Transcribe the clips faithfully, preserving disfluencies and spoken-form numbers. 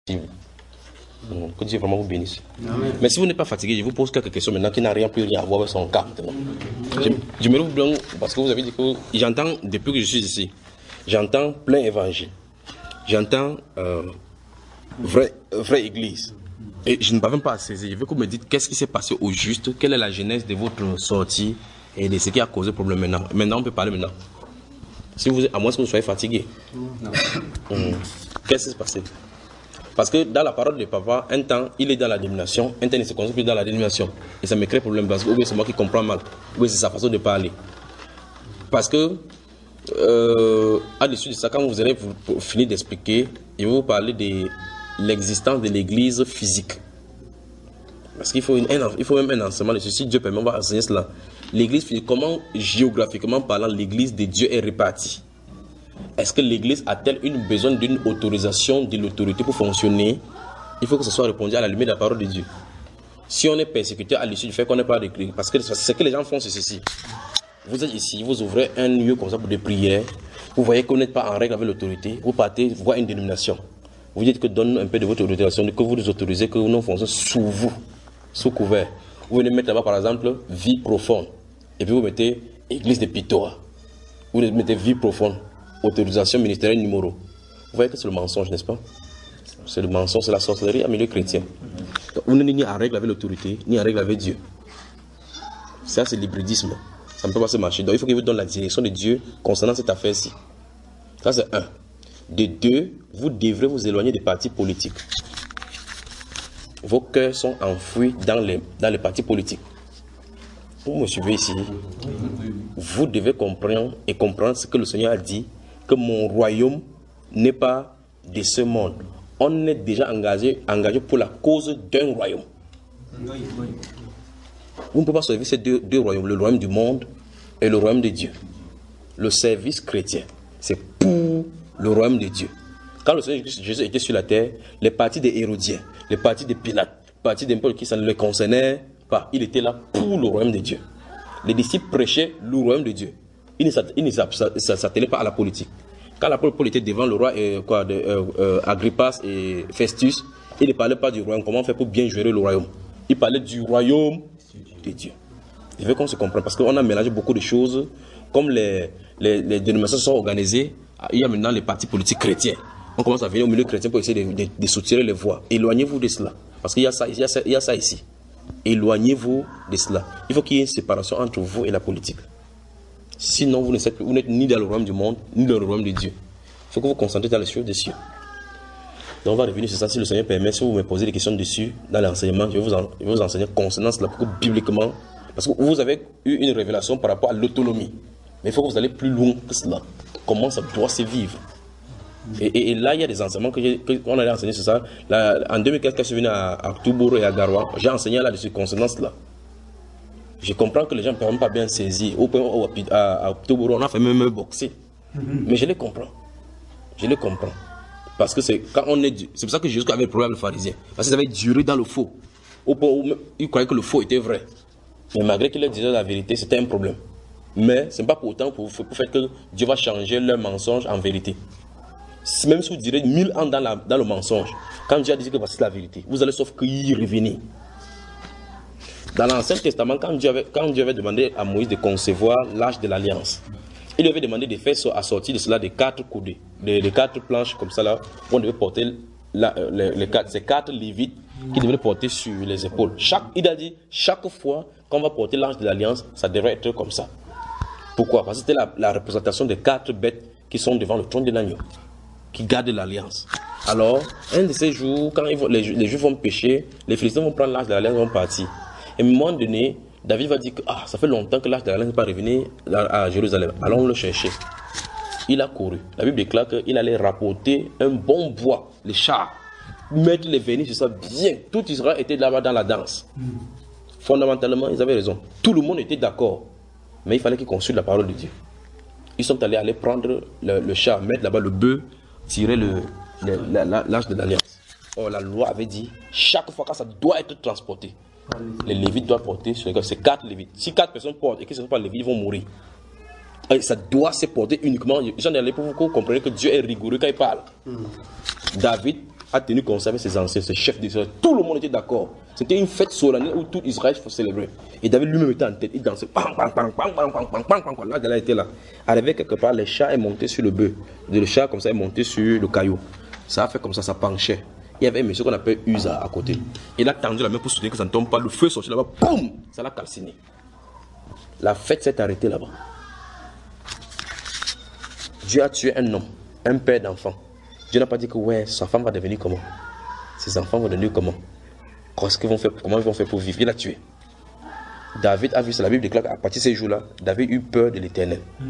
Que Dieu vraiment vous bénisse. Amen. Mais si vous n'êtes pas fatigué, je vous pose quelques questions maintenant qui n'ont rien plus rien à voir avec son cas maintenant. Je, je me trouve bien parce que vous avez dit que j'entends, depuis que je suis ici, j'entends plein évangile. J'entends euh, vraie, vraie église. Et je ne parviens pas à saisir. Je veux que vous me dites qu'est-ce qui s'est passé au juste, quelle est la genèse de votre sortie et de ce qui a causé le problème maintenant. Maintenant, on peut parler maintenant. Si vous, à moins que vous soyez fatigué. Non. Hum. Qu'est-ce qui s'est passé? Parce que dans la parole de papa, un temps, il est dans la domination, un temps, il se concentre plus dans la domination. Et ça me crée problème parce que, ou bien c'est moi qui comprends mal, ou bien c'est sa façon de parler. Parce que, euh, à-dessus de ça, quand vous allez vous, finir d'expliquer, je vais vous parler de l'existence de l'église physique. Parce qu'il faut, une, un, il faut même un enseignement de ceci, Dieu permet, on va enseigner cela. L'église physique, comment géographiquement parlant, l'église de Dieu est répartie? Est-ce que l'église a-t-elle une besoin d'une autorisation de l'autorité pour fonctionner? Il faut que ce soit répondu à la lumière de la parole de Dieu. Si on est persécuté à l'issue du fait qu'on n'est pas d'église, parce que ce que les gens font, c'est ceci. Vous êtes ici, vous ouvrez un lieu comme ça pour des prières, vous voyez que vous n'êtes pas en règle avec l'autorité, vous partez voir une dénomination. Vous dites que donne un peu de votre autorisation, que vous nous autorisez, que nous fonctionnons sous vous, sous couvert. Vous venez mettre là-bas par exemple vie profonde, et puis vous mettez église de Pitoa. Vous mettez vie profonde. Autorisation ministérielle numéro. Vous voyez que c'est le mensonge, n'est-ce pas? C'est le mensonge, c'est la sorcellerie en milieu chrétien. Donc, vous n'êtes ni en règle avec l'autorité, ni en règle avec Dieu. Ça, c'est l'hybridisme. Ça ne peut pas se marcher. Donc, il faut qu'il vous donne la direction de Dieu concernant cette affaire-ci. Ça, c'est un. De deux, vous devrez vous éloigner des partis politiques. Vos cœurs sont enfouis dans les, dans les partis politiques. Vous me suivez ici? Vous devez comprendre et comprendre ce que le Seigneur a dit, que mon royaume n'est pas de ce monde. On est déjà engagé, engagé pour la cause d'un royaume. Vous ne pouvez pas servir ces deux, deux royaumes, le royaume du monde et le royaume de Dieu. Le service chrétien, c'est pour le royaume de Dieu. Quand le Seigneur Jésus était sur la terre, les partis des Hérodiens, les partis de Pilate, les partis d'importe qui, ça ne le concernait pas. Il était là pour le royaume de Dieu. Les disciples prêchaient le royaume de Dieu. Ils ne s'attellaient pas à la politique. Quand l'apôtre Paul était devant le roi et, quoi, de, euh, euh, Agrippas et Festus, il ne parlait pas du royaume. Comment faire pour bien gérer le royaume? Il parlait du royaume de Dieu. Il veut qu'on se comprenne parce qu'on a mélangé beaucoup de choses. Comme les, les, les dénominations sont organisées, il y a maintenant les partis politiques chrétiens. On commence à venir au milieu chrétien pour essayer de, de, de soutirer les voix. Éloignez-vous de cela. Parce qu'il y a ça, il y a ça, il y a ça ici. Éloignez-vous de cela. Il faut qu'il y ait une séparation entre vous et la politique. Sinon, vous n'êtes, vous n'êtes ni dans le royaume du monde, ni dans le royaume de Dieu. Il faut que vous vous concentrez dans les choses des cieux. Donc, on va revenir sur ça. Si le Seigneur permet, si vous me posez des questions dessus, dans l'enseignement, je vais vous, en, je vais vous enseigner concernant cela, parce que bibliquement, parce que vous avez eu une révélation par rapport à l'autonomie. Mais il faut que vous allez plus loin que cela. Comment ça doit se vivre. Et, et, et là, il y a des enseignements que j'ai, qu'on allait enseigner sur ça. Là, en deux mille quinze, quand je suis venu à, à Touboro et à Garoua, j'ai enseigné là-dessus concernant cela. Je comprends que les gens ne peuvent même pas bien saisir. Au point où à Touboro, on a fait même boxer. Mm-hmm. Mais je les comprends. Je les comprends. Parce que c'est quand on est. C'est pour ça que Jésus avait le problème avec les pharisiens. Parce qu'ils avaient duré dans le faux. Au point où ils croyaient que le faux était vrai. Mais malgré qu'ils leur disaient la vérité, c'était un problème. Mais ce n'est pas pour autant pour, pour faire que Dieu va changer leur mensonge en vérité. Même si vous direz mille ans dans, la, dans le mensonge, quand Dieu a dit que c'est la vérité, vous allez sauf que y revenir. Dans l'Ancien Testament, quand Dieu, avait, quand Dieu avait demandé à Moïse de concevoir l'arche de l'Alliance, il lui avait demandé de faire assortir de cela des quatre coudées, des, des quatre planches comme ça là, où on devait porter la, les, les quatre, ces quatre lévites qui devaient porter sur les épaules. Chaque, il a dit, chaque fois qu'on va porter l'arche de l'Alliance, ça devrait être comme ça. Pourquoi? Parce que c'était la, la représentation des quatre bêtes qui sont devant le trône de l'agneau, qui gardent l'Alliance. Alors, un de ces jours, quand ils vont, les, les Juifs vont pécher, les Philistins vont prendre l'arche de l'Alliance et vont partir. Et à un moment donné, David va dire que ah, ça fait longtemps que l'arche de l'Alliance n'est pas revenu à, à Jérusalem. Allons le chercher. Il a couru. La Bible déclare qu'il allait rapporter un bon bois, les chars, mettre les vernis sur ça bien. Tout Israël était là-bas dans la danse. Mm. Fondamentalement, ils avaient raison. Tout le monde était d'accord. Mais il fallait qu'ils consultent la parole de Dieu. Ils sont allés aller prendre le, le char, mettre là-bas le bœuf, tirer le, le, la, la, l'arche de l'Alliance. Or, la loi avait dit, chaque fois que ça doit être transporté, les Lévites doivent porter sur les gars. C'est quatre Lévites. Si quatre personnes portent et que ce ne sont pas Lévites, ils vont mourir. Et ça doit se porter uniquement. Ils sont allés pour que vous compreniez que Dieu est rigoureux quand il parle. Mm. David a tenu conseil avec ses anciens, ses chefs d'Israël. Tout le monde était d'accord. C'était une fête solennelle où tout Israël faut célébrer. Et David lui-même était en tête. Il dansait. Bang, bang, bang, bang, bang, bang, bang, bang, bang. Là, David était là. Arrivé quelque part, les chats est monté sur le bœuf. Le chat, comme ça, est monté sur le caillou. Ça a fait comme ça, ça penchait. Il y avait un monsieur qu'on appelle Uza à côté. Il a tendu la main pour soutenir que ça ne tombe pas. Le feu est sorti là-bas. Boum! Ça l'a calciné. La fête s'est arrêtée là-bas. Dieu a tué un homme, un père d'enfant. Dieu n'a pas dit que ouais, sa femme va devenir comment? Ses enfants vont devenir comment? Qu'est-ce qu'ils vont faire, comment ils vont faire pour vivre? Il l'a tué. David a vu, c'est la Bible déclare qu'à partir de ces jours-là, David eut peur de l'Éternel. Mm.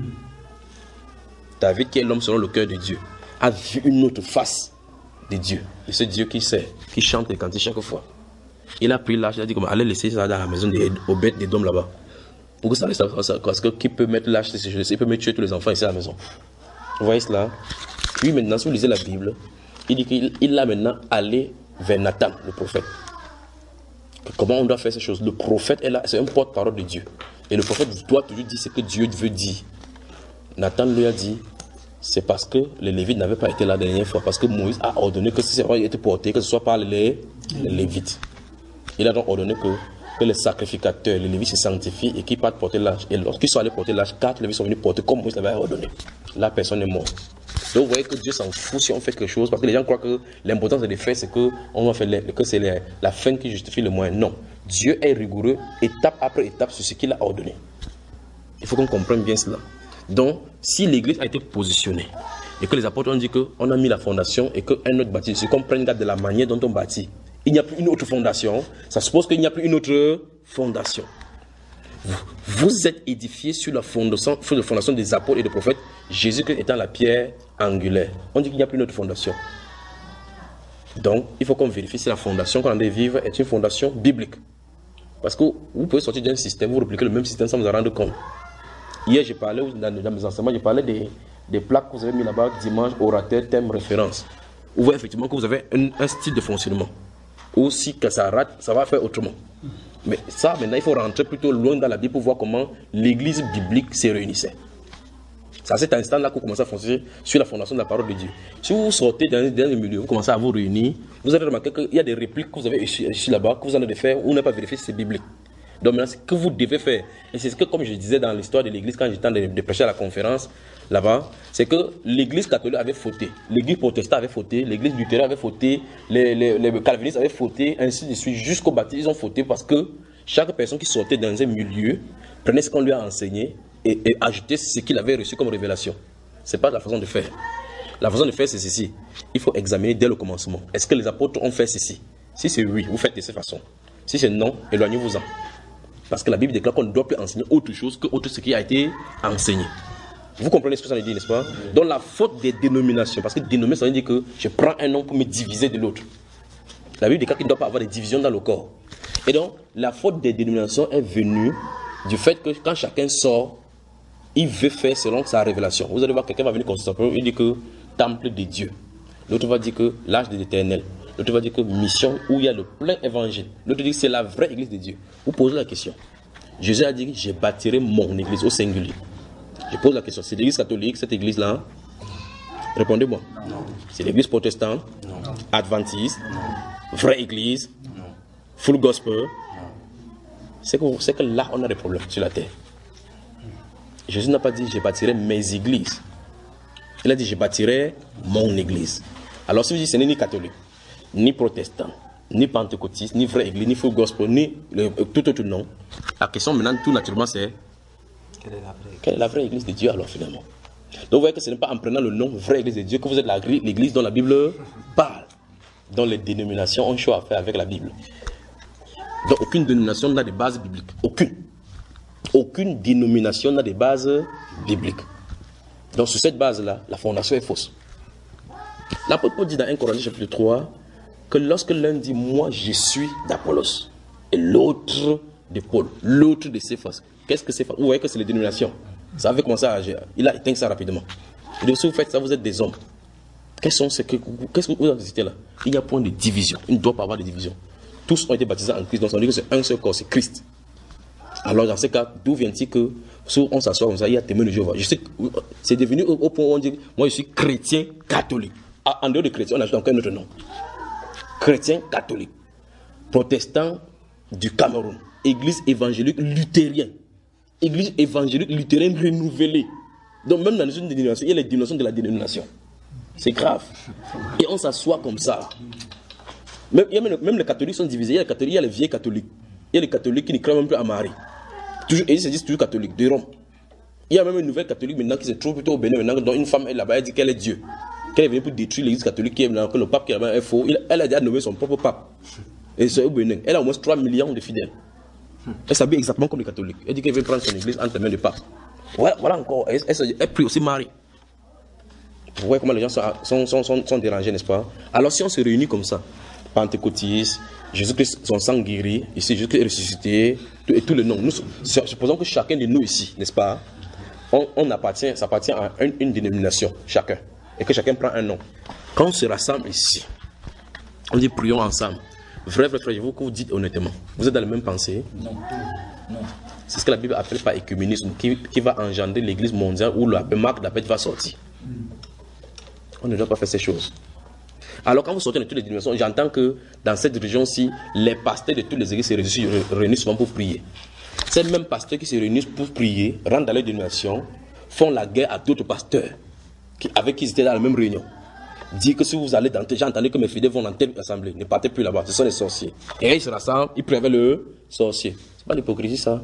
David, qui est l'homme selon le cœur de Dieu, a vu une autre face de Dieu. Et ce Dieu qui sait, qui chante les cantiques chaque fois. Il a pris l'âge, il a dit comment, allez laisser ça dans la maison des, aux bêtes des dômes là-bas. Pour que ça reste ça, parce que qui peut mettre l'âge de ces choses, il peut mettre tuer tous les enfants ici à la maison. Vous voyez cela? Puis maintenant, si vous lisez la Bible, il dit qu'il il l'a maintenant allé vers Nathan, le prophète. Comment on doit faire ces choses? Le prophète est là, c'est un porte-parole de Dieu. Et le prophète doit toujours dire ce que Dieu veut dire. Nathan lui a dit, c'est parce que les Lévites n'avaient pas été là la dernière fois, parce que Moïse a ordonné que si c'est vrai, il était porté, que ce soit par les, les Lévites. Il a donc ordonné que, que les sacrificateurs, les Lévites se sanctifient et qu'ils partent porter l'âge. Et lorsqu'ils sont allés porter l'âge, quatre Lévites sont venus porter comme Moïse l'avait ordonné. La personne est morte. Donc vous voyez que Dieu s'en fout si on fait quelque chose, parce que les gens croient que l'importance des faits, c'est que, on va faire les, que c'est les, la fin qui justifie le moyen. Non. Dieu est rigoureux, étape après étape, sur ce qu'il a ordonné. Il faut qu'on comprenne bien cela. Donc, si l'église a été positionnée, et que les apôtres ont dit qu'on a mis la fondation, et qu'un autre bâtit, c'est qu'on prenne garde de la manière dont on bâtit. Il n'y a plus une autre fondation, ça suppose qu'il n'y a plus une autre fondation. Vous, vous êtes édifiés sur la fondation, sur la fondation des apôtres et des prophètes, Jésus-Christ étant la pierre angulaire. On dit qu'il n'y a plus une autre fondation. Donc, il faut qu'on vérifie si la fondation qu'on a de vivre est une fondation biblique. Parce que vous pouvez sortir d'un système, vous répliquez le même système sans vous en rendre compte. Hier, j'ai parlé dans, dans mes enseignements, j'ai parlé des, des plaques que vous avez mis là-bas, dimanche, orateur, thème, référence. Vous voyez effectivement que vous avez un, un style de fonctionnement. Ou si que ça rate, ça va faire autrement. Mais ça, maintenant, il faut rentrer plutôt loin dans la Bible pour voir comment l'église biblique se réunissait. C'est à cet instant-là que vous commencez à fonctionner sur la fondation de la parole de Dieu. Si vous sortez dans, dans le milieu, vous commencez à vous réunir, vous allez remarquer qu'il y a des répliques que vous avez ici là-bas, que vous allez faire, ou vous n'avez pas vérifié si c'est biblique. Donc maintenant, ce que vous devez faire, et c'est ce que, comme je disais dans l'histoire de l'église, quand j'étais en train de, de prêcher à la conférence, là-bas, c'est que l'église catholique avait fauté, l'église protestante avait fauté, l'église luthérienne avait fauté, les, les, les calvinistes avaient fauté, ainsi de suite, jusqu'au baptême, ils ont fauté parce que chaque personne qui sortait dans un milieu prenait ce qu'on lui a enseigné et, et ajoutait ce qu'il avait reçu comme révélation. Ce n'est pas la façon de faire. La façon de faire, c'est ceci. Il faut examiner dès le commencement. Est-ce que les apôtres ont fait ceci? Si c'est oui, vous faites de cette façon. Si c'est non, éloignez-vous-en. Parce que la Bible déclare qu'on ne doit plus enseigner autre chose que autre ce qui a été enseigné. Vous comprenez ce que ça veut dire, n'est-ce pas? Donc la faute des dénominations, parce que dénominer, ça veut dire que je prends un nom pour me diviser de l'autre. La Bible déclare qu'il ne doit pas avoir de division dans le corps. Et donc, la faute des dénominations est venue du fait que quand chacun sort, il veut faire selon sa révélation. Vous allez voir, quelqu'un va venir comme ça, il dit que temple de Dieu. L'autre va dire que l'âge de l'Éternel. L'autre va dire que mission où il y a le plein évangile. L'autre dit que c'est la vraie église de Dieu. Vous posez la question. Jésus a dit, je bâtirai mon église au singulier. Je pose la question, c'est l'église catholique, cette église-là? Répondez-moi. C'est l'église protestante? Non. Adventiste? Non. Vraie église? Non. Full gospel? C'est que, c'est que là, on a des problèmes sur la terre. Jésus n'a pas dit, je bâtirai mes églises. Il a dit, je bâtirai mon église. Alors, si vous dites, ce n'est ni catholique, ni protestant, ni pentecôtiste, ni vraie église, ni full gospel, ni le, tout autre nom, la question maintenant, tout naturellement, c'est quelle est la vraie, quelle est la vraie église de Dieu alors finalement? Donc vous voyez que ce n'est pas en prenant le nom vraie église de Dieu que vous êtes la, l'église dont la Bible parle. Dont les dénominations ont choix à faire avec la Bible. Donc aucune dénomination n'a de base biblique. Aucune. Aucune dénomination n'a de base biblique. Donc sur cette base-là, la fondation est fausse. L'apôtre Paul dit dans un Corinthiens chapitre trois que lorsque l'un dit moi je suis d'Apollos et l'autre de Paul, l'autre de Céphas, qu'est-ce que c'est? Vous voyez que c'est les dénominations. Ça avait commencé à agir. Il a éteint ça rapidement. Et donc si vous faites ça, vous êtes des hommes. Qu'est-ce sont ces que, qu'est-ce que vous avez cité là? Il n'y a point de division. Il ne doit pas avoir de division. Tous ont été baptisés en Christ. Donc ça veut dire que c'est un seul corps, c'est Christ. Alors dans ce cas, d'où vient-il que si on s'assoit comme ça, il y a témoin de Jéhovah? Je sais que c'est devenu au, au point où on dit moi je suis chrétien catholique. En dehors de chrétien, on ajoute encore un autre nom. chrétien catholique, protestant du Cameroun, église évangélique luthérienne, église évangélique luthérienne renouvelée. Donc même dans une dénomination, il y a les dénominations de la dénomination. C'est grave. Et on s'assoit comme ça. Même, même les catholiques sont divisés. Il y a les catholiques, il y a les vieux catholiques. Il y a les catholiques qui ne croient même plus à Marie. Toujours, et ils se disent toujours catholiques, de Rome. Il y a même une nouvelle catholique maintenant qui se trouve plutôt au Bénin, maintenant, dont une femme est là-bas, elle dit qu'elle est Dieu. Qu'elle est venue pour détruire l'église catholique, qui est là, que le pape qui est là-bas est faux. Il, elle a déjà nommé son propre pape. Et c'est au Bénin. Elle a au moins trois millions de fidèles. Elle s'habille exactement comme les catholiques. Elle dit qu'elle veut prendre son église entre les mains du pape. Voilà, voilà encore. Elle, elle, elle prie aussi Marie. Vous voyez comment les gens sont, sont, sont, sont, sont dérangés, n'est-ce pas? Alors si on se réunit comme ça, pentecôtistes, Jésus-Christ, son sang guéri, ici Jésus-Christ est ressuscité, tout, et tous les noms. Nous, supposons que chacun de nous ici, n'est-ce pas, on, on appartient, ça appartient à une, une dénomination, chacun, et que chacun prend un nom. Quand on se rassemble ici, on dit prions ensemble. Vrai, vrai, frère, vous que vous dites honnêtement, vous êtes dans la même pensée? Non, non. C'est ce que la Bible appelle par écuménisme, qui, qui va engendrer l'église mondiale où la marque d'appel va sortir. On ne doit pas faire ces choses. Alors quand vous sortez de toutes les dénominations, j'entends que dans cette région-ci, les pasteurs de toutes les églises se réunissent souvent pour prier. Ces mêmes pasteurs qui se réunissent pour prier, rentrent dans les dénominations, font la guerre à d'autres pasteurs qui, avec qui ils étaient dans la même réunion. Dire que si vous allez dans j'ai entendu que mes fidèles vont dans telle assemblée, ne partez plus là-bas, ce sont les sorciers. Et ils se rassemblent, ils prient avec le sorcier. C'est pas l'hypocrisie ça?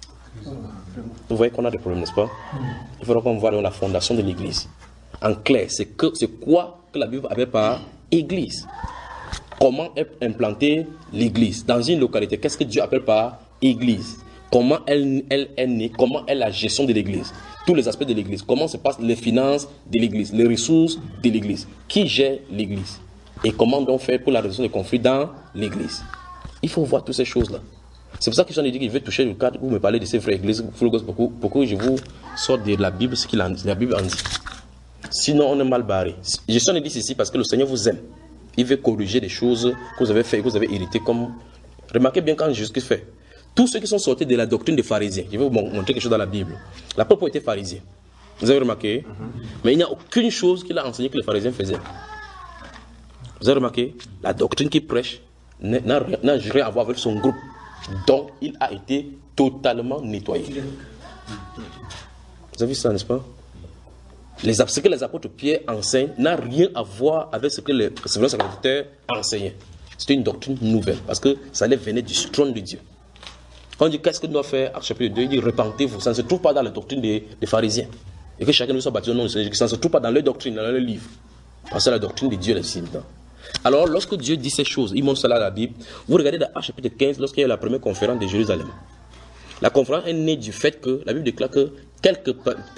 Vous voyez qu'on a des problèmes, n'est-ce pas? Il faudra qu'on voit la fondation de l'église. En clair, c'est que c'est quoi que la Bible appelle par église? Comment est implantée l'église dans une localité? Qu'est-ce que Dieu appelle par église? Comment elle, elle est née? Comment est la gestion de l'église? Tous les aspects de l'église. Comment se passent les finances de l'église, les ressources de l'église? Qui gère l'église? Et comment donc faire pour la résolution des conflits dans l'église? Il faut voir toutes ces choses-là. C'est pour ça que j'en ai dit qu'il veut toucher le cadre. Vous me parlez de ces vraies églises, pour, pour que je vous sorte de la Bible ce que la Bible en dit. Sinon, on est mal barré. Je suis en dit ceci parce que le Seigneur vous aime. Il veut corriger des choses que vous avez fait, que vous avez hérité. Comme... Remarquez bien quand Jésus fait. Tous ceux qui sont sortis de la doctrine des pharisiens, je vais vous montrer quelque chose dans la Bible. L'apôtre était pharisien. Vous avez remarqué? Mm-hmm. Mais il n'y a aucune chose qu'il a enseigné que les pharisiens faisaient. Vous avez remarqué? La doctrine qu'il prêche n'a rien à voir avec son groupe. Donc, il a été totalement nettoyé. Vous avez vu ça, n'est-ce pas? Les, ce que les apôtres Pierre enseignent n'a rien à voir avec ce que les sacrificateurs enseignaient. C'était une doctrine nouvelle, parce que ça allait venir du trône de Dieu. Quand on dit qu'est-ce que nous doit faire, Acte chapitre deux, il dit repentez-vous. Ça ne se trouve pas dans la doctrine des, des pharisiens. Et que chacun de nous soit baptisé au nom du Seigneur. Ça ne se trouve pas dans leur doctrine, dans leur livre. Parce que c'est la doctrine de Dieu ici dedans. Alors, lorsque Dieu dit ces choses, il montre cela dans la Bible. Vous regardez dans Acte chapitre quinze, lorsqu'il y a la première conférence de Jérusalem. La conférence est née du fait que la Bible déclare que quelques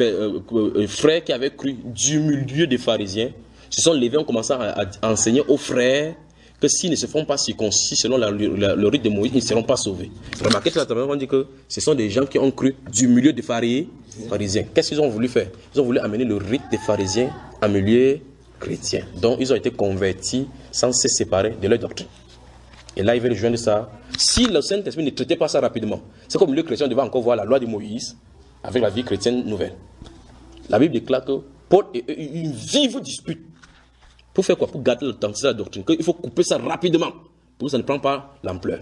frères qui avaient cru du milieu des pharisiens se sont levés et ont commencé à, à enseigner aux frères que s'ils ne se font pas circoncis selon la, la, le rite de Moïse, ils ne seront pas sauvés. Remarquez que la on dit que ce sont des gens qui ont cru du milieu des pharisiens. Qu'est-ce qu'ils ont voulu faire? Ils ont voulu amener le rite des pharisiens en milieu chrétien. Donc ils ont été convertis sans se séparer de leur doctrine. Et là, ils veulent joindre ça. Si le Saint-Esprit ne traitait pas ça rapidement, c'est comme le chrétien devait encore voir la loi de Moïse avec la vie chrétienne nouvelle. La Bible déclare que Paul et eux ont une vive dispute. Pour faire quoi? Pour garder l'authenticité de la doctrine. Il faut couper ça rapidement pour que ça ne prenne pas l'ampleur.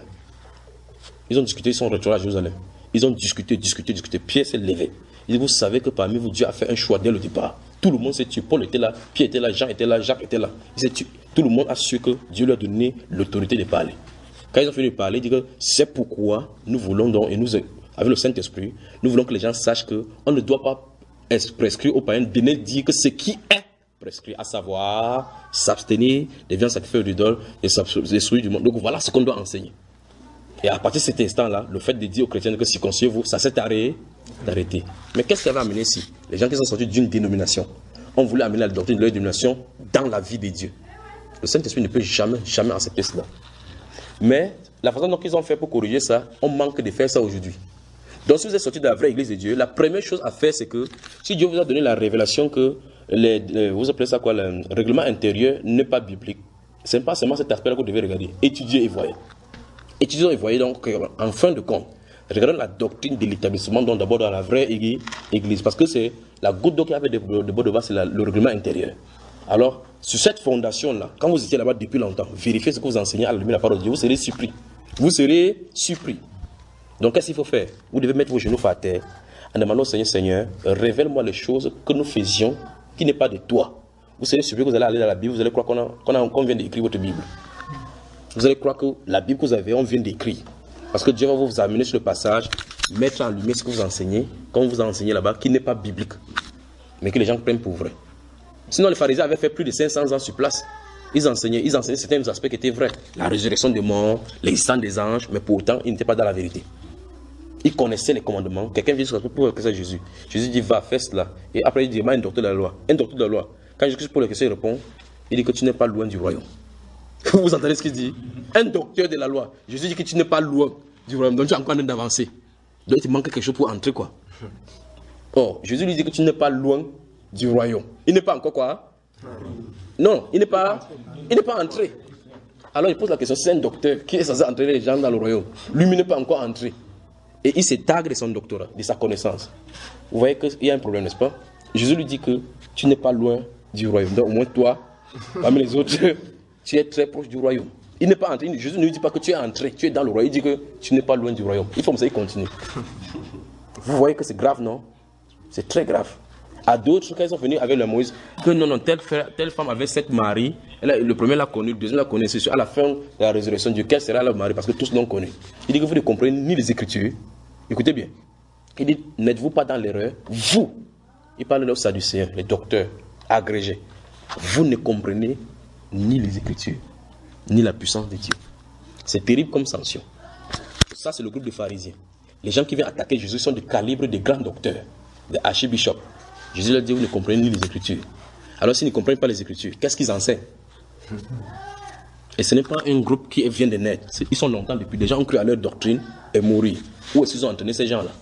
Ils ont discuté, ils sont retournés à Jérusalem. Ils ont discuté, discuté, discuté. Pierre s'est levé. Il dit, vous savez que parmi vous, Dieu a fait un choix dès le départ. Tout le monde s'est tué. Paul était là, Pierre était là, Jean était là, Jacques était là. Il s'est tué. Tout le monde a su que Dieu lui a donné l'autorité de parler. Quand ils ont fini de parler, ils disent que c'est pourquoi nous voulons donc, et nous, avec le Saint-Esprit, nous voulons que les gens sachent qu'on ne doit pas prescrire aux païens de ne dire que ce qui est prescrit, à savoir s'abstenir des viandes sacrifiées aux idoles et des souilles du monde. Donc voilà ce qu'on doit enseigner. Et à partir de cet instant-là, le fait de dire aux chrétiens que circoncisiez-vous, ça s'est arrêté. Mais qu'est-ce qui avait amené ici? Les gens qui sont sortis d'une dénomination ont voulu amener la doctrine de leur dénomination dans la vie de Dieu. Le Saint-Esprit ne peut jamais, jamais accepter cela. Mais la façon dont ils ont fait pour corriger ça, on manque de faire ça aujourd'hui. Donc si vous êtes sorti de la vraie église de Dieu, la première chose à faire, c'est que si Dieu vous a donné la révélation que les, les, vous appelez ça quoi, le règlement intérieur n'est pas biblique, ce n'est pas seulement cet aspect-là que vous devez regarder. Étudier et voyez. Étudiez et voyez donc, en fin de compte, regardons la doctrine de l'établissement, donc d'abord dans la vraie église, parce que c'est la goutte d'eau qui avait de, de, de, de bas, c'est la, le règlement intérieur. Alors, Sur cette fondation-là, quand vous étiez là-bas depuis longtemps, vérifiez ce que vous enseignez à la lumière de la parole de Dieu, vous serez surpris. Vous serez surpris. Donc, qu'est-ce qu'il faut faire? Vous devez mettre vos genoux par terre en demandant au Seigneur, Seigneur, révèle-moi les choses que nous faisions qui n'est pas de toi. Vous serez surpris que vous allez aller dans la Bible, vous allez croire qu'on, a, qu'on, a, qu'on vient d'écrire votre Bible. Vous allez croire que la Bible que vous avez, on vient d'écrire. Parce que Dieu va vous amener sur le passage, mettre en lumière ce que vous enseignez, comme vous enseignez là-bas, qui n'est pas biblique, mais que les gens prennent pour vrai. Sinon, les pharisiens avaient fait plus de cinq cents ans sur place. Ils enseignaient, ils enseignaient certains aspects qui étaient vrais. La résurrection des morts, l'existence des anges, mais pourtant, ils n'étaient pas dans la vérité. Ils connaissaient les commandements. Quelqu'un vient sur pour questionner Jésus. Jésus dit, va, fais cela. Et après, il dit, un docteur de la loi. Un docteur de la loi. Quand Jésus pour la question, il répond, il dit que tu n'es pas loin du royaume. Vous entendez ce qu'il dit? Un docteur de la loi. Jésus dit que tu n'es pas loin du royaume. Donc, tu es encore en train d'avancer. Donc, il te manque quelque chose pour entrer, quoi. Or, Jésus lui dit que tu n'es pas loin du royaume. Il n'est pas encore quoi? Non, il n'est pas, il n'est pas entré. Alors il pose la question, c'est un docteur qui est censé entrer les gens dans le royaume. Lui, il n'est pas encore entré. Et il se targue de son doctorat, de sa connaissance. Vous voyez qu'il y a un problème, n'est-ce pas? Jésus lui dit que tu n'es pas loin du royaume. Donc au moins toi, parmi les autres, tu es très proche du royaume. Il n'est pas entré. Jésus ne lui dit pas que tu es entré, tu es dans le royaume. Il dit que tu n'es pas loin du royaume. Il faut que ça continue. Vous voyez que c'est grave, non? C'est très grave. À d'autres, quand ils sont venus avec le Moïse, que non, non, telle, telle femme avait sept maris, elle a, le premier l'a connu, le deuxième l'a connu, c'est sûr, à la fin de la résurrection de Dieu, quel sera leur mari? Parce que tous l'ont connu. Il dit que vous ne comprenez ni les Écritures, écoutez bien, il dit, n'êtes-vous pas dans l'erreur? Vous, il parle de Sadducéens, les docteurs, agrégés, vous ne comprenez ni les Écritures, ni la puissance de Dieu. C'est terrible comme sanction. Ça, c'est le groupe de pharisiens. Les gens qui viennent attaquer Jésus sont du calibre des grands docteurs, des archibishops. Jésus leur dit, vous ne comprenez ni les Écritures. Alors s'ils ne comprennent pas les Écritures, qu'est-ce qu'ils enseignent? Et ce n'est pas un groupe qui vient de naître. Ils sont longtemps depuis. Les gens ont cru à leur doctrine et mourir. Où est-ce qu'ils ont entraîné ces gens-là?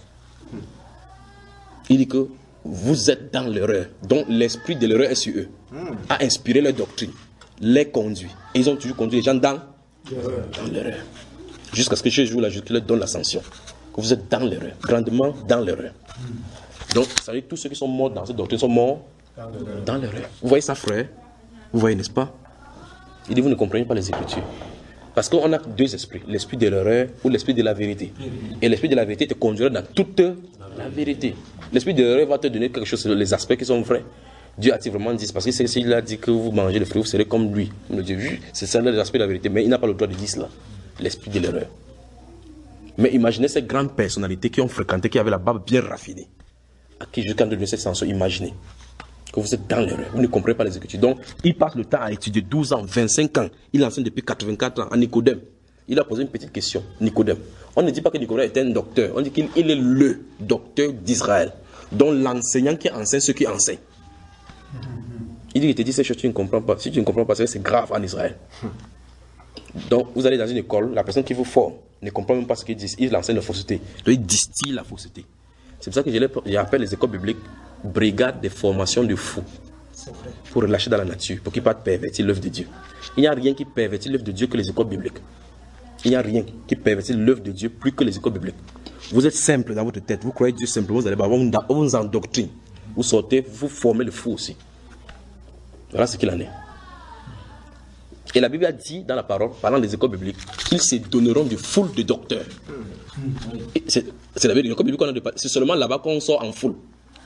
Il dit que vous êtes dans l'erreur. Donc l'esprit de l'erreur est sur eux. A inspiré leur doctrine, les conduit. Et ils ont toujours conduit les gens dans l'erreur. Jusqu'à ce que Jésus leur donne l'ascension. Que vous êtes dans l'erreur. Grandement dans l'erreur. Donc, ça veut dire que tous ceux qui sont morts dans cette doctrine sont morts dans l'erreur. Vous voyez ça, frère? Vous voyez, n'est-ce pas? Il dit, vous ne comprenez pas les Écritures. Parce qu'on a deux esprits, l'esprit de l'erreur ou l'esprit de la vérité. Et l'esprit de la vérité te conduira dans toute la vérité. L'esprit de l'erreur va te donner quelque chose sur les aspects qui sont vrais. Dieu a-t-il vraiment dit, parce que s'il a dit que vous mangez le fruit, vous serez comme lui. C'est ça l'aspect de la vérité, mais il n'a pas le droit de dire cela. L'esprit de l'erreur. Mais imaginez ces grandes personnalités qui ont fréquenté, qui avaient la barbe bien raffinée. À qui jusqu'à donner cette sens, imaginez que vous êtes dans l'erreur, vous ne comprenez pas les Écritures. Donc, il passe le temps à étudier douze ans, vingt-cinq ans. Il enseigne depuis quatre-vingt-quatre ans à Nicodème. Il a posé une petite question, Nicodème. On ne dit pas que Nicodème était un docteur, on dit qu'il est le docteur d'Israël, dont l'enseignant qui enseigne ceux qui enseignent. Il dit, il te dit ces choses, tu ne comprends pas. Si tu ne comprends pas, c'est grave en Israël. Donc, vous allez dans une école, la personne qui vous forme ne comprend même pas ce qu'il dit, il enseigne la fausseté. Donc, il distille la fausseté. C'est pour ça que je l'appelle les écoles bibliques brigades de formation de fous. Pour relâcher dans la nature, pour qu'ils ne pas pervertir l'œuvre de Dieu. Il n'y a rien qui pervertit l'œuvre de Dieu que les écoles bibliques. Il n'y a rien qui pervertit l'œuvre de Dieu plus que les écoles bibliques. Vous êtes simple dans votre tête, vous croyez Dieu simplement, vous allez avoir une vous endoctrine. Vous sortez, vous formez le fou aussi. Voilà ce qu'il en est. Et la Bible a dit dans la parole, parlant des écoles bibliques, qu'ils se donneront de foule de docteurs. C'est la Bible, l'école biblique qu'on a de c'est seulement là-bas qu'on sort en foule.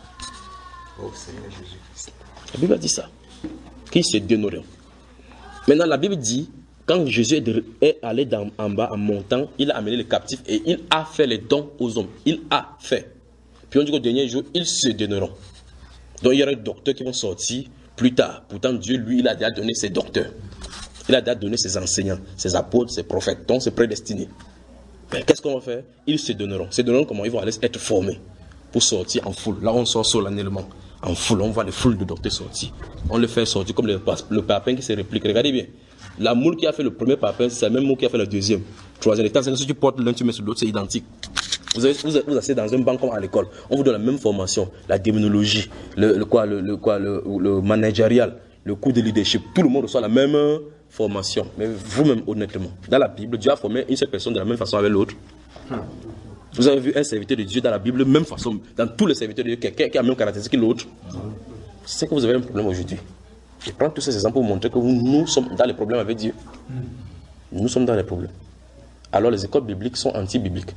Oh Seigneur Jésus-Christ. La Bible a dit ça. Qu'ils se donneront. Maintenant, la Bible dit, quand Jésus est allé dans, en bas en montant, il a amené les captifs et il a fait les dons aux hommes. Il a fait. Puis on dit qu'au dernier jour, ils se donneront. Donc il y aura des docteurs qui vont sortir plus tard. Pourtant, Dieu, lui, il a déjà donné ses docteurs. Il a déjà donné ses enseignants, ses apôtres, ses prophètes, donc ses prédestinés. Mais qu'est-ce qu'on va faire? Ils se donneront. Se donneront comment? Ils vont aller être formés pour sortir en foule. Là, on sort solennellement. En foule, on voit les foules de docteurs sortir. On les fait sortir comme le, le papin qui se réplique. Regardez bien. La moule qui a fait le premier papin, c'est la même moule qui a fait le deuxième. Troisième. Et si tu portes l'un, tu mets sur l'autre, c'est identique. Vous, avez, vous, vous asseyez dans un banc comme à l'école. On vous donne la même formation. La démonologie, le, le, quoi, le, le, quoi, le, le managérial, le cours de leadership. Tout le monde reçoit la même formation. Mais vous-même, honnêtement, dans la Bible, Dieu a formé une seule personne de la même façon avec l'autre. Vous avez vu un serviteur de Dieu dans la Bible, même façon, dans tous les serviteurs de Dieu, quelqu'un qui a la même caractéristique que l'autre. C'est que vous avez un problème aujourd'hui. Je prends tous ces exemples pour montrer que nous sommes dans les problèmes avec Dieu. Nous sommes dans les problèmes. Alors les écoles bibliques sont anti-bibliques.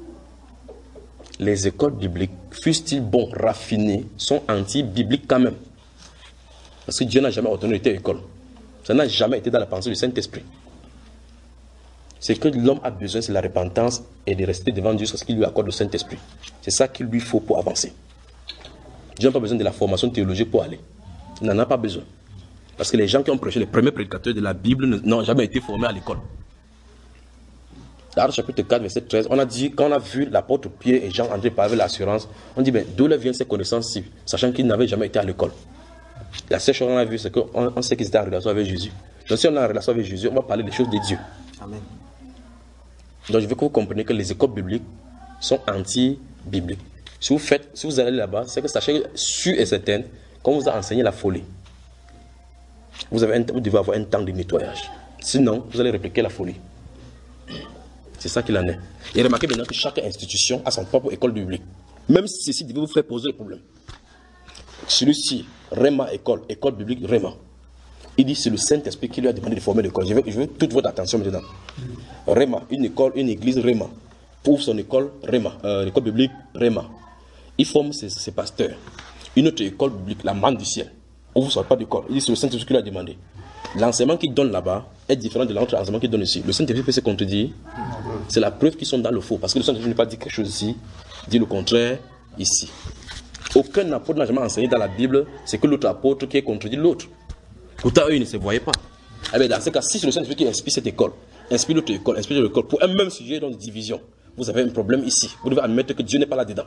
Les écoles bibliques, fussent-ils bons, raffinés, sont anti-bibliques quand même. Parce que Dieu n'a jamais ordonné de telle école. Ça n'a jamais été dans la pensée du Saint-Esprit. Ce que l'homme a besoin, c'est la repentance et de rester devant Dieu sur ce qu'il lui accorde le Saint-Esprit. C'est ça qu'il lui faut pour avancer. Dieu n'a pas besoin de la formation théologique pour aller. Il n'en a pas besoin. Parce que les gens qui ont prêché, les premiers prédicateurs de la Bible n'ont jamais été formés à l'école. Dans Actes chapitre quatre, verset treize, on a dit, quand on a vu l'apôtre Pierre et Jean-André parler l'assurance, on dit, ben, d'où viennent ces connaissances-ci, sachant qu'ils n'avaient jamais été à l'école. La seule chose qu'on a vue, c'est qu'on on sait qu'ils étaient en relation avec Jésus. Donc si on est en relation avec Jésus, on va parler des choses de Dieu. Amen. Donc je veux que vous compreniez que les écoles bibliques sont anti-bibliques. Si vous faites, si vous allez là-bas, c'est que sachez sûr et certain qu'on vous a enseigné la folie. Vous, avez un, vous devez avoir un temps de nettoyage. Sinon, vous allez répliquer la folie. C'est ça qu'il en est. Et remarquez maintenant que chaque institution a son propre école biblique. Même si ceci devait vous faire poser le problème. Celui-ci, Réma école, école biblique Réma. Il dit c'est le Saint-Esprit qui lui a demandé de former l'école. Je veux, je veux toute votre attention maintenant. Réma, une école, une église Réma. Pour son école Réma, euh, l'école biblique Réma. Il forme ses, ses pasteurs. Une autre école biblique, la manne du ciel. Où vous ne sortez pas d'école. Il dit c'est le Saint-Esprit qui lui a demandé. L'enseignement qu'il donne là-bas est différent de l'autre enseignement qu'il donne ici. Le Saint-Esprit peut se contredire. C'est la preuve qu'ils sont dans le faux. Parce que le Saint-Esprit n'a pas dit quelque chose ici, dit le contraire ici. Aucun apôtre n'a jamais enseigné dans la Bible, c'est que l'autre apôtre qui est contredit l'autre. Pourtant, eux, ils ne se voyaient pas. Eh bien, dans ce cas, si c'est le Saint-Esprit qui inspire cette école, inspire l'autre école, inspire l'autre école, pour un même sujet dans une division, vous avez un problème ici. Vous devez admettre que Dieu n'est pas là-dedans.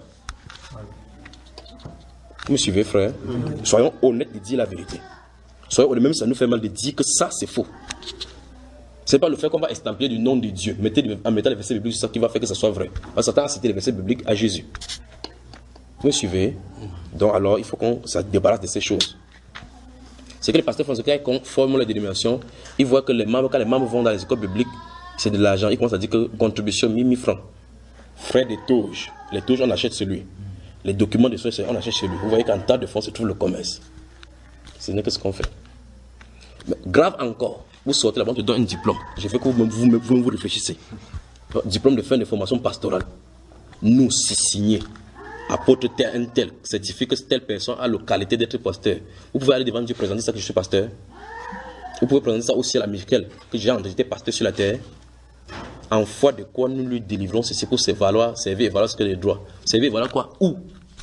Vous me suivez, frère? Soyons honnêtes de dire la vérité. Soyons honnêtes, même si ça nous fait mal de dire que ça, c'est faux. Ce n'est pas le fait qu'on va estampiller du nom de Dieu, mettez, en mettant les versets bibliques, c'est ça qui va faire que ça soit vrai. Parce que Satan a cité les versets bibliques à Jésus. Vous me suivez? Donc alors, il faut qu'on se débarrasse de ces choses. C'est que les pasteurs français, quand ils forment les dénominations, ils voient que les membres, quand les membres vont dans les écoles bibliques, c'est de l'argent. Ils commencent à dire que contribution mille francs. Frais de toges. Les toges, on achète celui. Les documents de soins, on achète celui. Vous voyez qu'en tas de fonds se trouve le commerce. Ce n'est que ce qu'on fait. Mais grave encore, vous sortez là-bas, on te donne un diplôme. Je veux que vous vous, vous, vous réfléchissez. Diplôme de fin de formation pastorale. Nous, c'est signé. Apôtre tel, un tel, certifie que telle personne a la qualité d'être pasteur. Vous pouvez aller devant Dieu présenter ça que je suis pasteur. Vous pouvez présenter ça aussi à la Michael, que j'ai entendu pasteur sur la terre. En foi de quoi nous lui délivrons ceci pour se valoir, servir et valoir ce que les droits. Servir et valoir quoi? Où?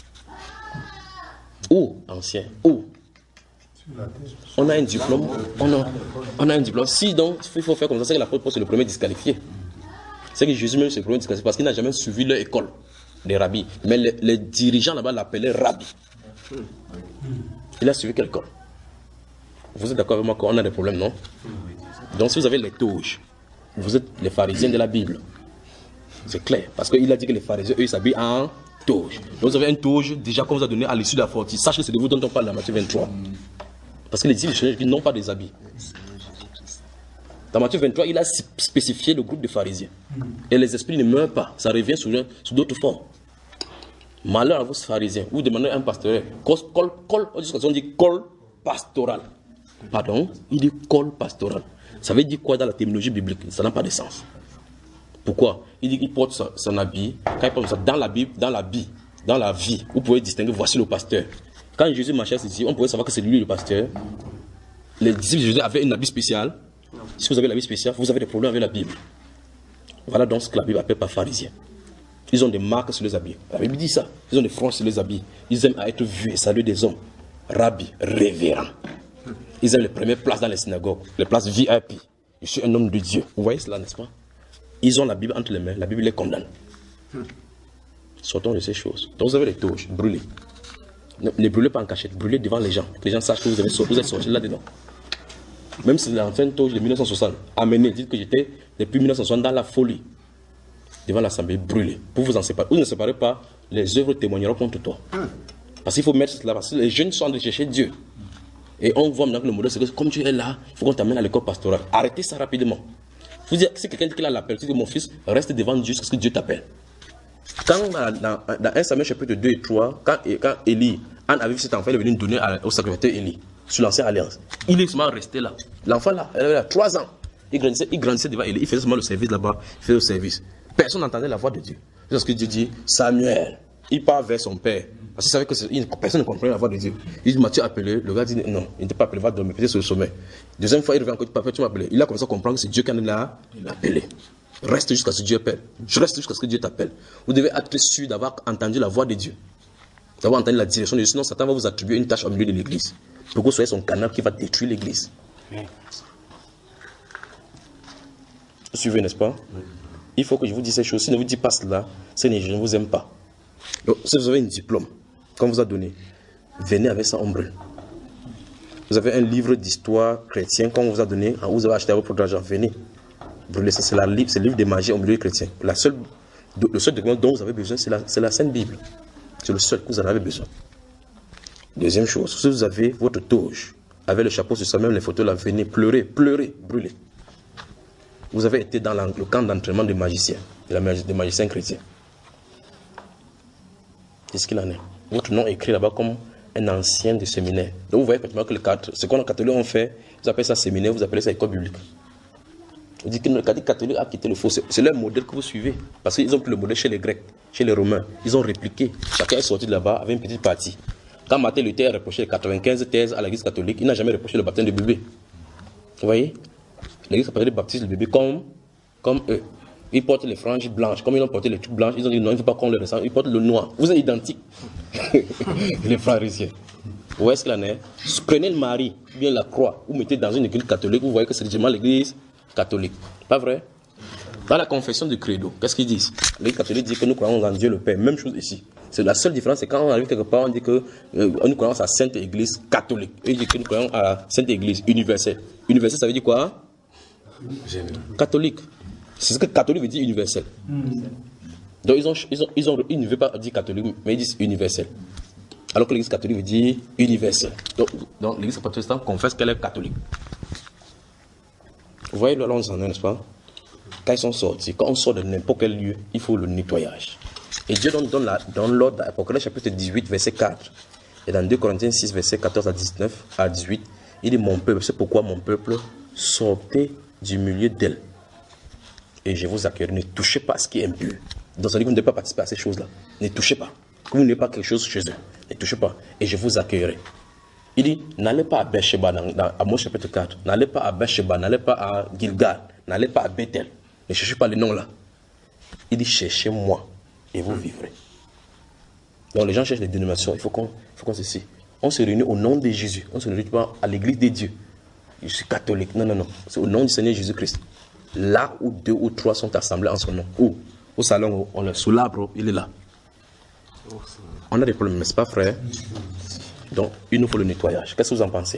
Où, ancien? Où? On a un diplôme. On a, on a un diplôme. Si donc, il faut faire comme ça, c'est que l'apôtre Paul c'est le premier disqualifié. C'est que Jésus même c'est le premier disqualifié parce qu'il n'a jamais suivi leur école. Les rabbis. Mais les, les dirigeants là-bas l'appelaient rabbi. Il a suivi quelle école? Vous êtes d'accord avec moi qu'on a des problèmes, non? Donc si vous avez les toges, vous êtes les pharisiens de la Bible. C'est clair. Parce qu'il a dit que les pharisiens, eux, ils s'habillent en toge. Donc vous avez un toge déjà qu'on vous a donné à l'issue de la fortie. Sachez que c'est de vous dont on parle dans Matthieu vingt-trois. Parce que les disciples n'ont pas des habits. Dans Matthieu vingt-trois, il a spécifié le groupe de pharisiens. Et les esprits ne meurent pas. Ça revient sur, sur d'autres formes. Malheur à vous, pharisiens. Vous demandez à un pasteur. Col, col, col, on dit col pastoral. Pardon, il dit col pastoral. Ça veut dire quoi dans la terminologie biblique? Ça n'a pas de sens. Pourquoi? Il dit qu'il porte son, son habit. Quand il porte ça dans la Bible, dans la vie, dans la vie, vous pouvez distinguer, voici le pasteur. Quand Jésus marchait ici, on pouvait savoir que c'est lui le pasteur. Les disciples de Jésus avaient un habit spécial. Si vous avez l'habit spécial, vous avez des problèmes avec la Bible. Voilà donc ce que la Bible appelle par pharisiens. Ils ont des marques sur les habits. La Bible dit ça. Ils ont des fronts sur les habits. Ils aiment à être vus et salués des hommes. Rabbi, révérend. Ils aiment les premières places dans les synagogues, les places V I P. Je suis un homme de Dieu. Vous voyez cela, n'est-ce pas? Ils ont la Bible entre les mains. La Bible les condamne. Sortons de ces choses. Donc vous avez les toges, brûlez. Ne les brûlez pas en cachette, brûlez devant les gens. Que les gens sachent que vous, avez, vous êtes sortis là-dedans. Même si c'est l'ancienne toge de mille neuf cent soixante, amenez, dites que j'étais depuis mille neuf cent soixante dans la folie. Devant l'assemblée, brûlez. Pour vous en séparer. Vous ne séparez pas, les œuvres témoigneront contre toi. Parce qu'il faut mettre cela, parce que les jeunes sont en train de chercher Dieu. Et on voit maintenant que le modèle, c'est que comme tu es là, il faut qu'on t'amène à l'école pastorale. Arrêtez ça rapidement. Vous dites, si quelqu'un dit qu'il a l'appel, tu dis, mon fils, reste devant Dieu jusqu'à ce que Dieu t'appelle. Quand dans, dans, dans un Samuel chapitre deux et trois, quand, quand Élie, Anne avait vu cet enfant, il est venu donner à, au sacrificateur Élie. sur l'ancienne alliance. Il est seulement resté là. L'enfant là, il avait trois ans. Il grandissait, il grandissait devant, il, il faisait seulement le service là-bas, il faisait le service. Personne n'entendait la voix de Dieu. C'est ce que Dieu dit, Samuel, il part vers son père. Parce qu'il savait que il, personne ne comprenait la voix de Dieu. Il dit, Matthieu appelé, le gars dit, non, il n'était pas appelé, va dormir, peut-être sur le sommet. Deuxième fois, il revient encore, papa, tu m'as appelé. Il a commencé à comprendre que c'est Dieu qui l'a appelé. Reste jusqu'à ce que Dieu appelle. Je reste jusqu'à ce que Dieu t'appelle. Vous devez être sûr d'avoir entendu la voix de Dieu. D'avoir entendu la direction de Dieu. Sinon, Satan va vous attribuer une tâche au milieu de l'église. Pour que vous soyez son canal qui va détruire l'église. Vous suivez, n'est-ce pas? Oui. Il faut que je vous dise ces choses. Si je ne vous dis pas cela, c'est que je ne vous aime pas. Donc, si vous avez un diplôme qu'on vous a donné, venez avec ça en brûle. Vous avez un livre d'histoire chrétien qu'on vous a donné, vous avez acheté à votre argent, venez. Brûlez ça, c'est le livre des magies au milieu chrétien. La seule, le seul document dont vous avez besoin, c'est la, la Sainte Bible. C'est le seul que vous en avez besoin. Deuxième chose, si vous avez votre toge, avec le chapeau sur ça, même les photos là, venez pleurer, pleurer, brûler. Vous avez été dans le camp d'entraînement des magiciens, des magiciens chrétiens. C'est ce qu'il en est. Votre nom est écrit là-bas comme un ancien de séminaire. Donc vous voyez effectivement que le cadre, ce qu'on a catholique ont fait, vous appelez ça séminaire, vous appelez ça école biblique. Vous dites que le catholique a quitté le faux. C'est leur modèle que vous suivez. Parce qu'ils ont pris le modèle chez les Grecs, chez les Romains. Ils ont répliqué. Chacun est sorti de là-bas avec une petite partie. Quand Martin Luther a reproché les quatre-vingt-quinze thèses à l'église catholique, il n'a jamais reproché le baptême de bébé. Vous voyez? L'église catholique baptise le bébé comme, comme eux. Ils portent les franges blanches. Comme ils ont porté les trucs blanches, ils ont dit non, il ne faut pas qu'on le ressemble. Ils portent le noir. Vous êtes identiques. Les pharisiens. Vous voyez ce qu'il en est? Prenez le mari, bien la croix, vous mettez dans une église catholique, vous voyez que c'est légèrement l'église catholique. Pas vrai? Dans la confession du credo, qu'est-ce qu'ils disent? L'église catholique dit que nous croyons en Dieu le Père. Même chose ici. C'est la seule différence, c'est quand on arrive quelque part, on dit que euh, nous croyons à la Sainte Église catholique. Et ils disent que nous croyons à la Sainte Église universelle. Universelle, ça veut dire quoi? Catholique. C'est ce que catholique veut dire universel. Donc ils, ont, ils, ont, ils, ont, ils ne veulent pas dire catholique, mais ils disent universel. Alors que l'église catholique veut dire universel. Donc, donc l'église protestante confesse qu'elle est catholique. Vous voyez là, on s'en est, n'est-ce pas? Quand ils sont sortis, quand on sort de n'importe quel lieu, il faut le nettoyage. Et Dieu donne, donne, la, donne l'ordre d'Apocalypse chapitre dix-huit, verset quatre. Et dans deux Corinthiens six, verset quatorze à dix-neuf à dix-huit, il dit mon peuple, c'est pourquoi mon peuple sortez du milieu d'elle. Et je vous accueille. Ne touchez pas à ce qui est impur. Donc ça dit que vous ne devez pas participer à ces choses-là. Ne touchez pas. Que vous n'avez pas quelque chose chez eux. Ne touchez pas. Et je vous accueillerai. Il dit, n'allez pas à Beersheba, dans, dans Amos chapitre quatre. N'allez pas à Beersheba, n'allez pas à Gilgal, n'allez pas à Bethel. Ne cherchez pas les noms là. Il dit, cherchez-moi et vous vivrez. Donc les gens cherchent des dénominations. Il faut qu'on qu se sait. On se réunit au nom de Jésus. On ne se réunit pas à l'église des dieux. Je suis catholique. Non, non, non. C'est au nom du Seigneur Jésus-Christ. Là où deux ou trois sont assemblés en son nom. Où? Au salon, on est sous l'arbre, il est là. On a des problèmes, mais ce n'est pas frère. Donc, il nous faut le nettoyage. Qu'est-ce que vous en pensez?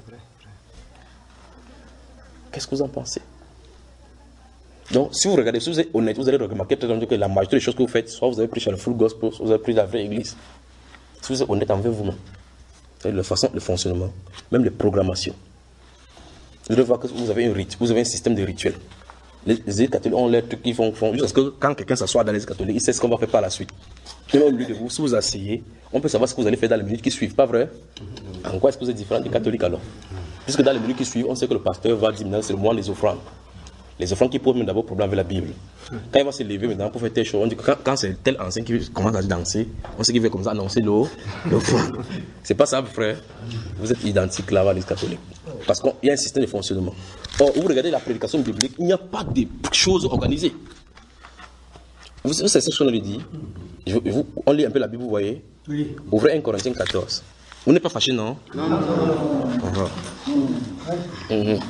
Qu'est-ce que vous en pensez? Donc, si vous regardez, si vous êtes honnête, vous allez remarquer que la majorité des choses que vous faites, soit vous avez pris le full gospel, soit vous avez pris la vraie église. Si vous êtes honnête envers vous-même, la façon, le fonctionnement, même les programmations. Vous devez voir que vous avez un rite, vous avez un système de rituel. Les églises catholiques ont les trucs qu'ils font, font juste parce que quand quelqu'un s'assoit dans l'église catholique, il sait ce qu'on va faire par la suite. Et au lieu de vous, si vous asseyez, on peut savoir ce que vous allez faire dans les minutes qui suivent, pas vrai? En quoi est-ce que vous êtes différent des catholiques alors? Puisque dans les minutes qui suivent, on sait que le pasteur va dire maintenant c'est le mois des offrandes. Les offrandes qui posent d'abord problème avec la Bible. Quand il va se lever maintenant pour faire telle chose, on dit que quand, quand c'est tel ancien qui commence à danser, on sait qu'il va comme ça annoncer l'offrande. C'est pas ça, frère. Vous êtes identiques là-bas, les catholiques. Parce qu'il y a un système de fonctionnement. Or, vous regardez la prédication biblique, il n'y a pas de choses organisées. Vous savez ce qu'on lui dit? Je, vous, on lit un peu la Bible, vous voyez? Oui. Ouvrez un Corinthiens quatorze. Vous n'êtes pas fâché, non? Non, non, non. non. Uh-huh. Uh-huh.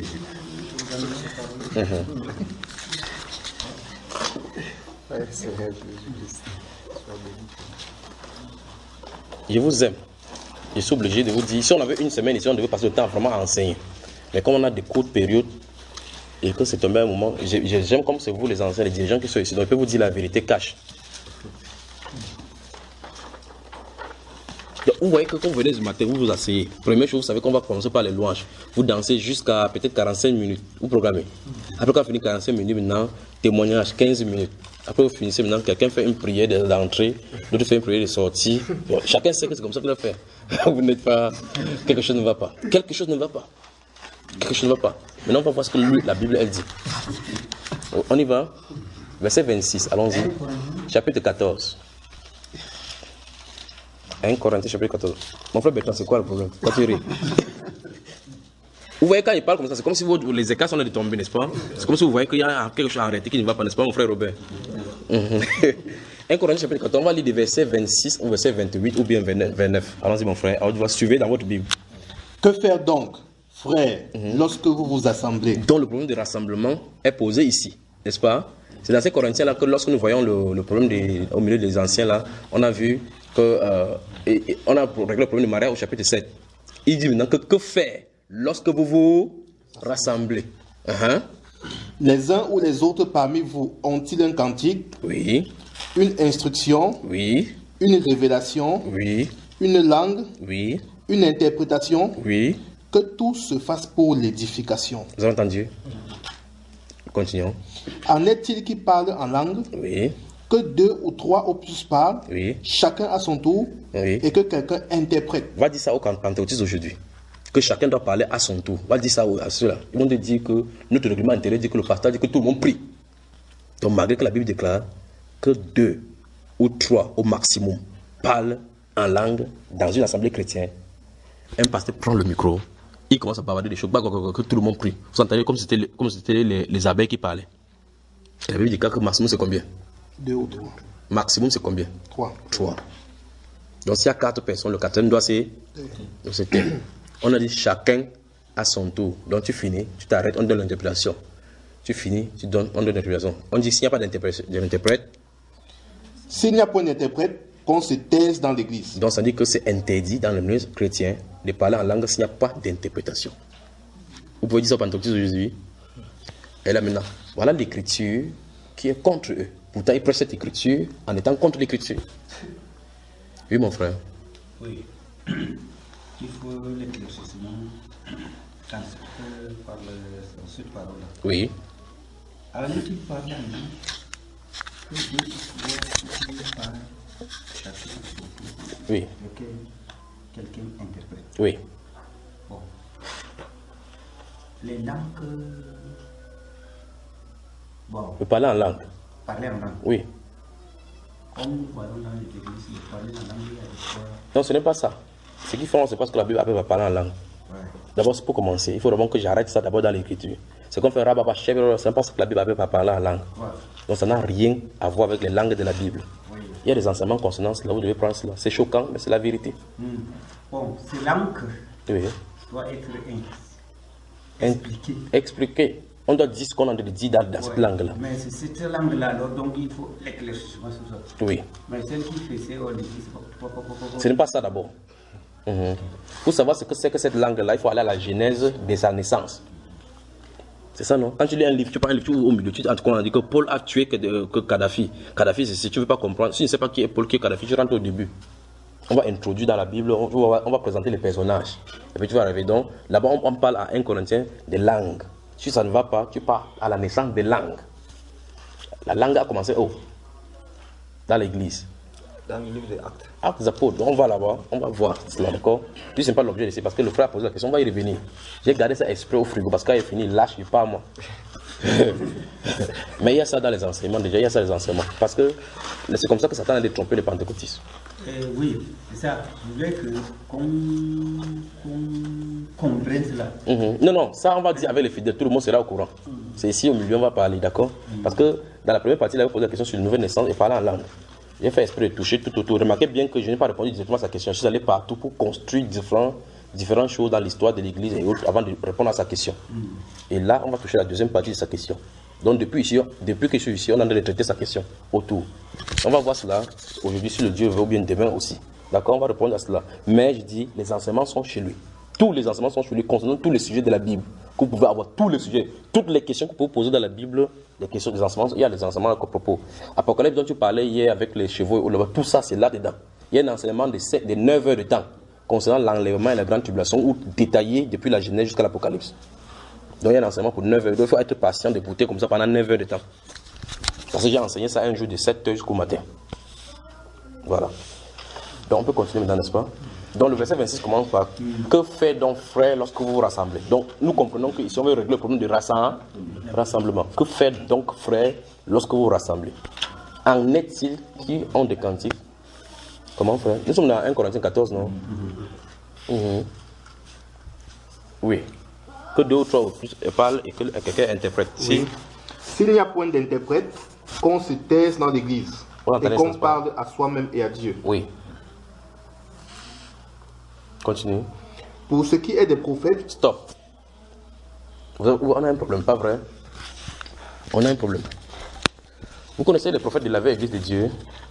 Uh-huh. Je vous aime. Je suis obligé de vous dire, si on avait une semaine ici, on devait passer le temps vraiment à enseigner. Mais comme on a des courtes périodes, et que c'est tombé un moment, j'aime comme c'est vous les anciens, les dirigeants qui sont ici, donc je peux vous dire la vérité cache. Donc, vous voyez que quand vous venez ce matin, vous vous asseyez. Première chose, vous savez qu'on va commencer par les louanges. Vous dansez jusqu'à peut-être quarante-cinq minutes. Vous programmez. Après, quand vous finissez quarante-cinq minutes, maintenant, témoignage, quinze minutes. Après, vous finissez maintenant, quelqu'un fait une prière d'entrée, l'autre fait une prière de sortie. Bon, chacun sait que c'est comme ça qu'il va faire. Vous n'êtes pas... Quelque chose ne va pas. Quelque chose ne va pas. Quelque chose ne va pas. Maintenant, on va voir ce que lui, la Bible, elle dit. On y va. Verset vingt-six, allons-y. Chapitre quatorze. un Corinthiens, chapitre quatorze. Mon frère Bertrand, c'est quoi le problème? Quand tu ris. Vous voyez, quand il parle comme ça, c'est comme si vous, les écarts sont là de tomber, n'est-ce pas? C'est comme si vous voyez qu'il y a quelque chose à arrêter qui ne va pas, n'est-ce pas, mon frère Robert? un Corinthiens, chapitre quatorze, on va lire des versets vingt-six ou verset vingt-huit ou bien vingt-neuf. Allons-y, mon frère. Alors, tu vas suivre dans votre Bible. Que faire donc, frères, mm-hmm. lorsque vous vous assemblez? Donc, le problème du rassemblement est posé ici, n'est-ce pas? C'est dans ces Corinthiens là que lorsque nous voyons le, le problème des, au milieu des anciens là, on a vu que euh, et, et on a réglé le problème du mariage au chapitre sept. Il dit maintenant que que faire lorsque vous vous rassemblez? Uh-huh. Les uns ou les autres parmi vous ont-ils un cantique? Oui. Une instruction? Oui. Une révélation? Oui. Une langue? Oui. Une interprétation? Oui. Que tout se fasse pour l'édification. Vous avez entendu? Continuons. En est-il qui parle en langue? Oui. Que deux ou trois au plus parlent? Oui. Chacun à son tour? Oui. Et que quelqu'un interprète? Va dire ça aux pentecôtistes aujourd'hui. Que chacun doit parler à son tour. Va dire ça à ceux-là. Ils vont te dire que notre règlement intérieur dit que le pasteur dit que tout le monde prie. Donc malgré que la Bible déclare que deux ou trois au maximum parlent en langue dans une assemblée chrétienne, un pasteur prend le micro, il commence à bavarder des choses, que tout le monde prie. Vous entendez comme si c'était comme si c'était les, les abeilles qui parlaient. Et la Bible dit que maximum c'est combien? Deux ou trois. Maximum c'est combien? Trois. Trois. Donc s'il y a quatre personnes, le quatrième doit c'est c'était. On a dit chacun à son tour. Donc tu finis, tu t'arrêtes, on donne l'interprétation. Tu finis, tu donnes, on donne l'interprétation. On dit s'il n'y a pas d'interprète. S'il n'y a pas d'interprète, qu'on se taise dans l'église. Donc ça dit que c'est interdit dans le milieu chrétien de parler en langue s'il n'y a pas d'interprétation. Vous pouvez dire ça aux pentecôtistes aujourd'hui. Et là maintenant, voilà l'écriture qui est contre eux. Pourtant ils prêchent cette écriture en étant contre l'écriture. Oui mon frère. Oui. Il faut l'éclaircissement quand tu parles de cette parole-là. Oui. Alors, tu parles que Dieu parle chacun son tour. Oui. Et que quelqu'un interprète. Oui. Bon. Les langues. Bon. Vous parlez en langue. Parler en langue. Oui. Comme nous voyons dans les églises, ils parlent en langue. Non, ce n'est pas ça. Ce qu'ils font, c'est parce que la Bible appelle à parler en langue. Ouais. D'abord, c'est pour commencer. Il faut vraiment que j'arrête ça d'abord dans l'écriture. C'est comme faire un rabat chef, c'est parce que la Bible appelle à parler en langue. Ouais. Donc, ça n'a rien à voir avec les langues de la Bible. Oui. Il y a des enseignements concernant cela, vous devez prendre cela. C'est choquant, mais c'est la vérité. Mm. Bon, ces langues oui. doivent être expliquées. Expliquées. On doit dire ce qu'on a dit dans, dans ouais. cette langue-là. Mais c'est cette langue-là, donc il faut l'éclaircissement sur ça. Oui. Mais celle qui fait ça, on dit, ce n'est pas ça d'abord. Mm-hmm. Pour savoir ce que c'est que cette langue-là, il faut aller à la genèse de sa naissance. C'est ça, non? Quand tu lis un livre, tu prends un livre, tu au milieu, tu on dit que Paul a tué que, que Kadhafi. Kadhafi, si tu ne veux pas comprendre, si tu ne sais pas qui est Paul, qui est Kadhafi, tu rentres au début. On va introduire dans la Bible, on va, on va présenter les personnages. Et puis tu vas arriver donc, là-bas on, on parle à un Corinthien des langues. Si ça ne va pas, tu pars à la naissance des langues. La langue a commencé où? Dans l'église. Dans le livre des Actes. Actes des apôtres. On va là-bas, on va voir cela, d'accord? Puis ce n'est pas l'objet ici, parce que le frère a posé la question, on va y revenir. J'ai gardé ça exprès au frigo, parce qu'il est fini, lâche, il pas moi. Mais il y a ça dans les enseignements, déjà, il y a ça dans les enseignements. Parce que c'est comme ça que Satan a détrompé les pentecôtistes. Euh, oui, c'est ça. Je voulais qu'on qu comprenne cela. Mm-hmm. Non, non, ça on va dire avec les fidèles, tout le monde sera au courant. Mm. C'est ici au milieu, on va parler, d'accord? Mm. Parce que dans la première partie, il avait posé la question sur une nouvelle naissance et parler en langue. J'ai fait esprit de toucher tout autour. Remarquez bien que je n'ai pas répondu directement à sa question. Je suis allé partout pour construire différents, différentes choses dans l'histoire de l'Église et autres avant de répondre à sa question. Mm. Et là, on va toucher la deuxième partie de sa question. Donc depuis, ici, depuis que je suis ici, on est en train de traiter sa question autour. On va voir cela aujourd'hui si le Dieu veut ou bien demain aussi. D'accord, on va répondre à cela. Mais je dis, les enseignements sont chez lui. Tous les enseignements sont chez lui concernant tous les sujets de la Bible. Que vous pouvez avoir tous les sujets, toutes les questions que vous pouvez poser dans la Bible, les questions des enseignements, il y a des enseignements à propos. Apocalypse dont tu parlais hier avec les chevaux, tout ça c'est là-dedans. Il y a un enseignement de, de neuf heures de temps concernant l'enlèvement et la grande tribulation, ou détaillé depuis la Genèse jusqu'à l'Apocalypse. Donc il y a un enseignement pour neuf heures. Il faut être patient d'écouter comme ça pendant neuf heures de temps. Parce que j'ai enseigné ça un jour de sept heures jusqu'au matin. Voilà. Donc on peut continuer maintenant, n'est-ce pas? Donc le verset vingt-six commence par que fait donc frère lorsque vous vous rassemblez. Donc nous comprenons que ici on veut régler le problème du rassemblement. Que fait donc frère lorsque vous vous rassemblez? En est-il qui ont des cantiques? Comment frère? Nous sommes dans un Corinthiens quatorze, non? Mm-hmm. Oui. Que deux ou trois ou plus parlent et que quelqu'un interprète. Oui. S'il n'y a point d'interprète, qu'on se taise dans l'église et qu'on parle à soi-même et à Dieu. Oui. Continue. Pour ce qui est des prophètes... Stop. On a un problème, pas vrai? On a un problème. Vous connaissez les prophètes de la vraie église de Dieu?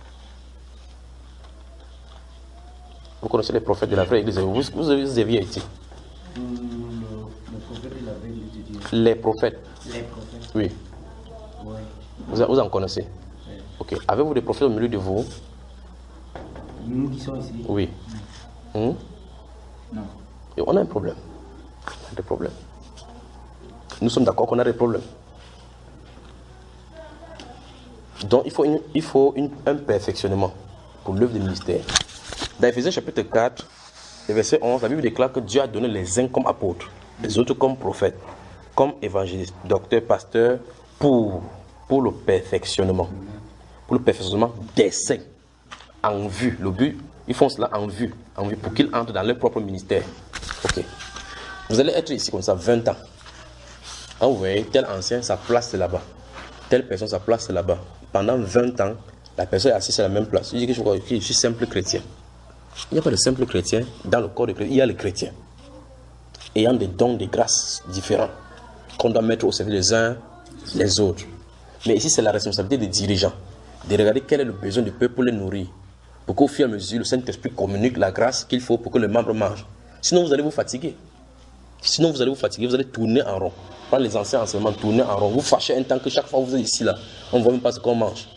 Vous connaissez les prophètes de la vraie église de Dieu? Vous, vous, vous aviez été? Le, le prophète de la vraie église de Dieu. Les prophètes? Les prophètes. Oui. Ouais. Vous, vous en connaissez? Ouais. Ok. Avez-vous des prophètes au milieu de vous? Nous qui sommes ici? Oui. Hmm? Non. Et on a un problème. On a des problèmes. Nous sommes d'accord qu'on a des problèmes. Donc il faut, une, il faut une, un perfectionnement pour l'œuvre du ministère. Dans Ephésiens chapitre quatre, le verset onze, la Bible déclare que Dieu a donné les uns comme apôtres, les autres comme prophètes, comme évangélistes, docteurs, pasteurs, pour, pour le perfectionnement. Pour le perfectionnement des saints. En vue. Le but, ils font cela en vue. En vue pour qu'ils entrent dans leur propre ministère. Ok. Vous allez être ici comme ça vingt ans. Quand vous voyez tel ancien, sa place c'est là-bas. Telle personne, sa place c'est là-bas. Pendant vingt ans, la personne est assise à la même place. Je dis que je, je suis simple chrétien. Il n'y a pas de simple chrétien dans le corps de chrétien. Il y a les chrétiens ayant des dons, des grâces différents qu'on doit mettre au service les uns les autres. Mais ici, c'est la responsabilité des dirigeants de regarder quel est le besoin du peuple pour les nourrir. Pour qu'au fur et à mesure, le Saint-Esprit communique la grâce qu'il faut pour que les membres mangent. Sinon, vous allez vous fatiguer. Sinon, vous allez vous fatiguer, vous allez tourner en rond. Prendre les anciens enseignements, tourner en rond. Vous fâchez un temps que chaque fois que vous êtes ici, là, on ne voit même pas ce qu'on mange.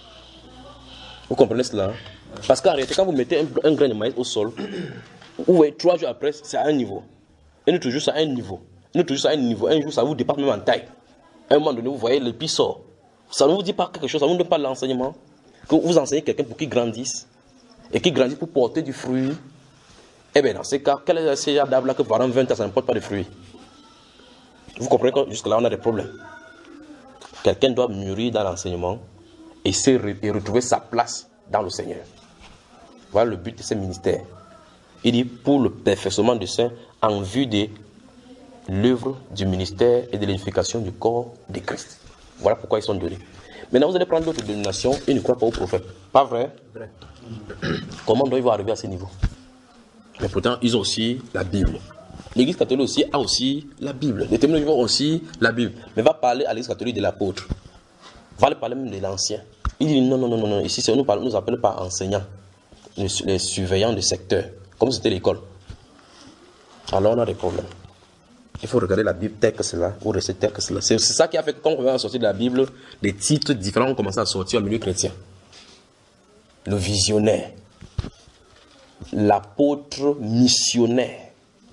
Vous comprenez cela? Hein? Parce qu'en réalité, quand vous mettez un, un grain de maïs au sol, vous voyez, trois jours après, c'est à un niveau. Un autre jour, c'est à un niveau. Un autre jour, c'est à un niveau. Un jour, ça vous dépasse même en taille. À un moment donné, vous voyez, le pied sort. Ça ne vous dit pas quelque chose, ça ne vous donne pas l'enseignement. Que vous enseignez quelqu'un pour qu'il grandisse. Et qu'il grandisse pour porter du fruit. Eh bien, dans ces cas, quel est ce genre d'arbre-là que pendant vingt ans, ça ne porte pas de fruits? Vous comprenez que jusque-là, on a des problèmes. Quelqu'un doit mûrir dans l'enseignement et, et retrouver sa place dans le Seigneur. Voilà le but de ce ministère. Il dit pour le perfectionnement des saints en vue de l'œuvre du ministère et de l'édification du corps de Christ. Voilà pourquoi ils sont donnés. Maintenant, vous allez prendre d'autres dénominations et ne croient pas aux prophètes. Pas vrai? Vrai. Comment doivent-ils arriver à ce niveau? Mais pourtant, ils ont aussi la Bible. L'église catholique aussi a aussi la Bible. Les témoins ont aussi la Bible. Mais va parler à l'église catholique de l'apôtre. Va parler même de l'ancien. Il dit non, non, non, non, non. Ici, on ne nous appelle pas enseignants, les, les surveillants du secteur, comme c'était l'école. Alors on a des problèmes. Il faut regarder la Bible telle que cela, ou rester telle que cela. C'est ça qui a fait que quand on va sortir de la Bible, des titres différents ont commencé à sortir au milieu chrétien. Le visionnaire, l'apôtre missionnaire,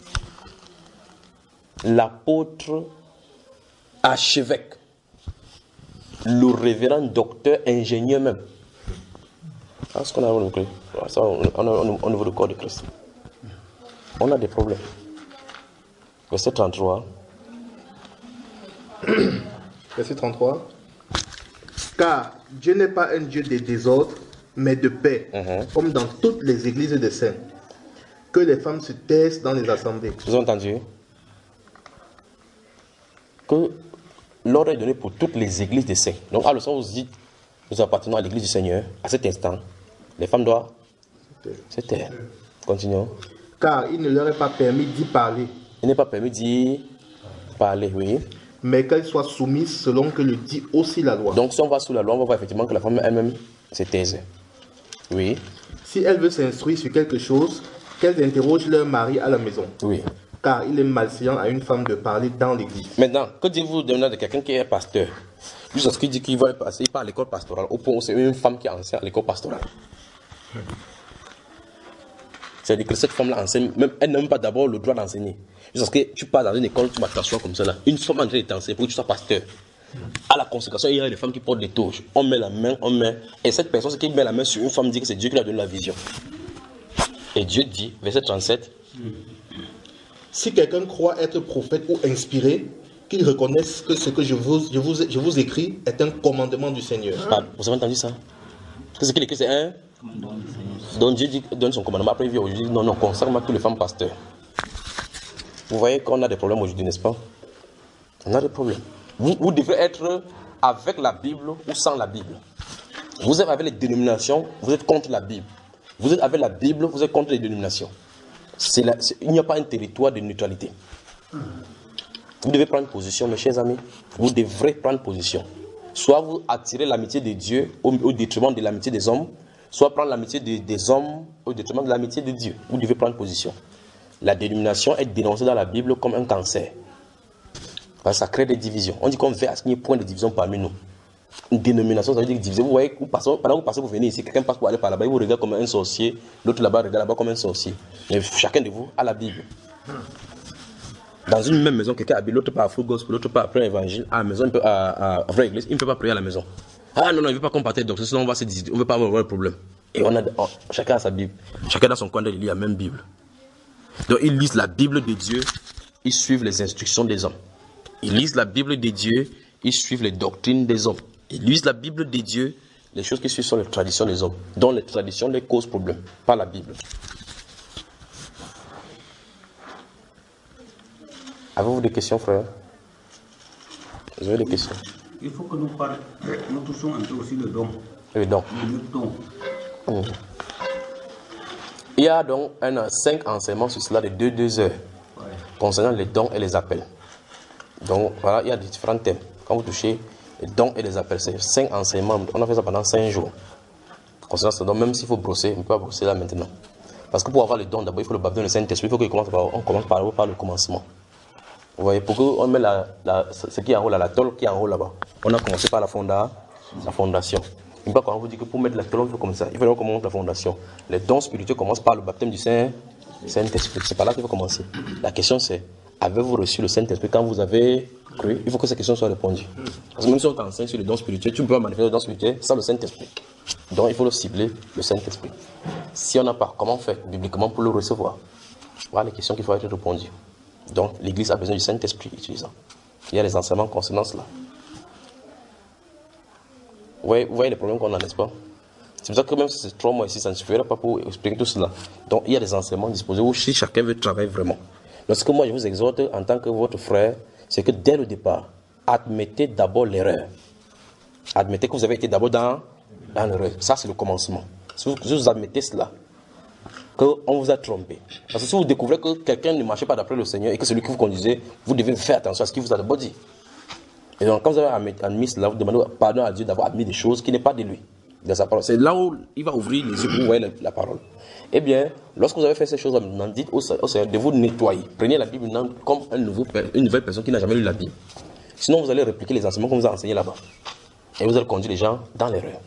l'apôtre archevêque, le révérend docteur ingénieur même. C'est ce qu'on a au niveau du corps de Christ. On a des problèmes. Verset trente-trois. Verset trente-trois. Car Dieu n'est pas un Dieu de désordre, mais de paix, uh-huh. Comme dans toutes les églises des saints. Que les femmes se taisent dans les assemblées. Vous avez entendu? Que l'ordre est donné pour toutes les églises des saints. Donc, à le sens où vous dites, nous appartenons à l'église du Seigneur, à cet instant, les femmes doivent se taire. Continuons. Car il ne leur est pas permis d'y parler. Il n'est pas permis d'y parler, oui. Mais qu'elles soient soumises selon que le dit aussi la loi. Donc, si on va sous la loi, on va voir effectivement que la femme elle-même se taise. Oui. Si elle veut s'instruire sur quelque chose, qu'elles interrogent leur mari à la maison. Oui. Car il est malséant à une femme de parler dans l'église. Maintenant, que dites-vous de quelqu'un qui est pasteur? Juste ce qu'il dit qu'il va passer, il part à l'école pastorale, au point où c'est une femme qui enseigne à l'école pastorale. C'est-à-dire que cette femme-là enseigne, même, elle n'a même pas d'abord le droit d'enseigner. Juste parce que tu pars dans une école, tu vas t'asseoir comme ça là. Une femme en train de t'enseigner pour que tu sois pasteur. À la consécration, il y a des femmes qui portent des toges. On met la main, on met. Et cette personne qui met la main sur une femme dit que c'est Dieu qui lui a donné la vision. Et Dieu dit, verset trente-sept, si quelqu'un croit être prophète ou inspiré, qu'il reconnaisse que ce que je vous, je vous, je vous écris est un commandement du Seigneur. Ah, vous avez entendu ça? Parce que ce qu'il écrit, c'est un. Donc Dieu dit, donne son commandement. Après, il vient aujourd'hui, non, non, consacre-moi tous les femmes pasteurs. Vous voyez qu'on a des problèmes aujourd'hui, n'est-ce pas? On a des problèmes. Vous, vous devrez être avec la Bible ou sans la Bible. Vous êtes avec les dénominations, vous êtes contre la Bible. Vous êtes avec la Bible, vous êtes contre les dénominations. C'est la, c'est, il n'y a pas un territoire de neutralité. Vous devez prendre position, mes chers amis. Vous devrez prendre position. Soit vous attirez l'amitié de Dieu au, au détriment de l'amitié des hommes, soit prendre l'amitié de, des hommes au détriment de l'amitié de Dieu. Vous devez prendre position. La dénomination est dénoncée dans la Bible comme un cancer. Parce que ça crée des divisions. On dit qu'on veut à ce qu'il y ait point de division parmi nous. Une dénomination, ça veut dire diviser. Vous voyez, vous passez, pendant que vous passez, vous venez ici, quelqu'un passe pour aller par là-bas, il vous regarde comme un sorcier, l'autre là-bas regarde là-bas comme un sorcier. Mais chacun de vous a la Bible. Dans une même maison, quelqu'un habite, l'autre part à Full Gospel, l'autre part après l'évangile, à la maison, à, à, à vraie église, il ne peut pas prier à la maison. Ah non, non, il ne veut pas qu'on partage docteur, sinon on va se discuter, on ne veut pas avoir le problème. Et on a, on, chacun a sa Bible. Chacun dans son coin, il lit la même Bible. Donc ils lisent la Bible de Dieu, ils suivent les instructions des hommes. Ils lisent la Bible de Dieu, ils suivent les doctrines des hommes. Ils lisent la Bible de Dieu, les choses qui suivent sont les traditions des hommes, dont les traditions les causent problème, pas la Bible. Avez-vous des questions, frère? Vous avez des questions? Il faut que nous parlions, nous touchons un peu aussi le don. Le don. Le don. Mmh. Il y a donc un, cinq enseignements sur cela de deux, deux heures Ouais. concernant les dons et les appels. Donc voilà, il y a différents thèmes. Quand vous touchez les dons et les appels, c'est cinq enseignements. On a fait ça pendant cinq jours. Concernant ce don, même s'il faut brosser, on ne peut pas brosser là maintenant. Parce que pour avoir les dons, d'abord il faut le baptême du Saint-Esprit. Il faut qu'on commence par, on commence par, par le commencement. Vous voyez, pour qu'on met la, la, ce qui est en haut là, la tôle qui est en haut là-bas. On a commencé par la, fonda, la fondation. Il ne faut pas qu'on vous dit que pour mettre la tôle, il faut comme ça. Il faut qu'on monte la fondation. Les dons spirituels commencent par le baptême du Saint, Saint-Esprit. C'est par là qu'il faut commencer. La question c'est, avez-vous reçu le Saint-Esprit quand vous avez cru? Il faut que cette question soit répondue. Parce que même si on t'enseigne sur les dons spirituels, tu ne peux pas manifester les dons spirituels sans le Saint-Esprit. Donc il faut le cibler, le Saint-Esprit. Si on n'a pas, comment faire bibliquement pour le recevoir? Voilà les questions qu'il faut être répondues. Donc l'Église a besoin du Saint-Esprit utilisant. Il y a des enseignements concernant cela. Vous voyez, vous voyez les problèmes qu'on a, n'est-ce pas? C'est pour ça que même si c'est trois mois ici, ça ne suffira pas pour expliquer tout cela. Donc il y a des enseignements disposés où si chacun veut travailler vraiment. Lorsque moi je vous exhorte en tant que votre frère, c'est que dès le départ, admettez d'abord l'erreur. Admettez que vous avez été d'abord dans, dans l'erreur. Ça c'est le commencement. Si vous, si vous admettez cela, qu'on vous a trompé. Parce que si vous découvrez que quelqu'un ne marchait pas d'après le Seigneur et que celui qui vous conduisait, vous devez faire attention à ce qu'il vous a d'abord dit. Et donc quand vous avez admis cela, vous demandez pardon à Dieu d'avoir admis des choses qui n'est pas de lui, de sa parole. C'est là où il va ouvrir les yeux pour vous voyez la, la parole. Eh bien, lorsque vous avez fait ces choses, dites au Seigneur de vous nettoyer. Prenez la Bible comme un nouveau, une nouvelle personne qui n'a jamais lu la Bible. Sinon, vous allez répliquer les enseignements qu'on vous a enseignés là-bas. Et vous allez conduire les gens dans l'erreur.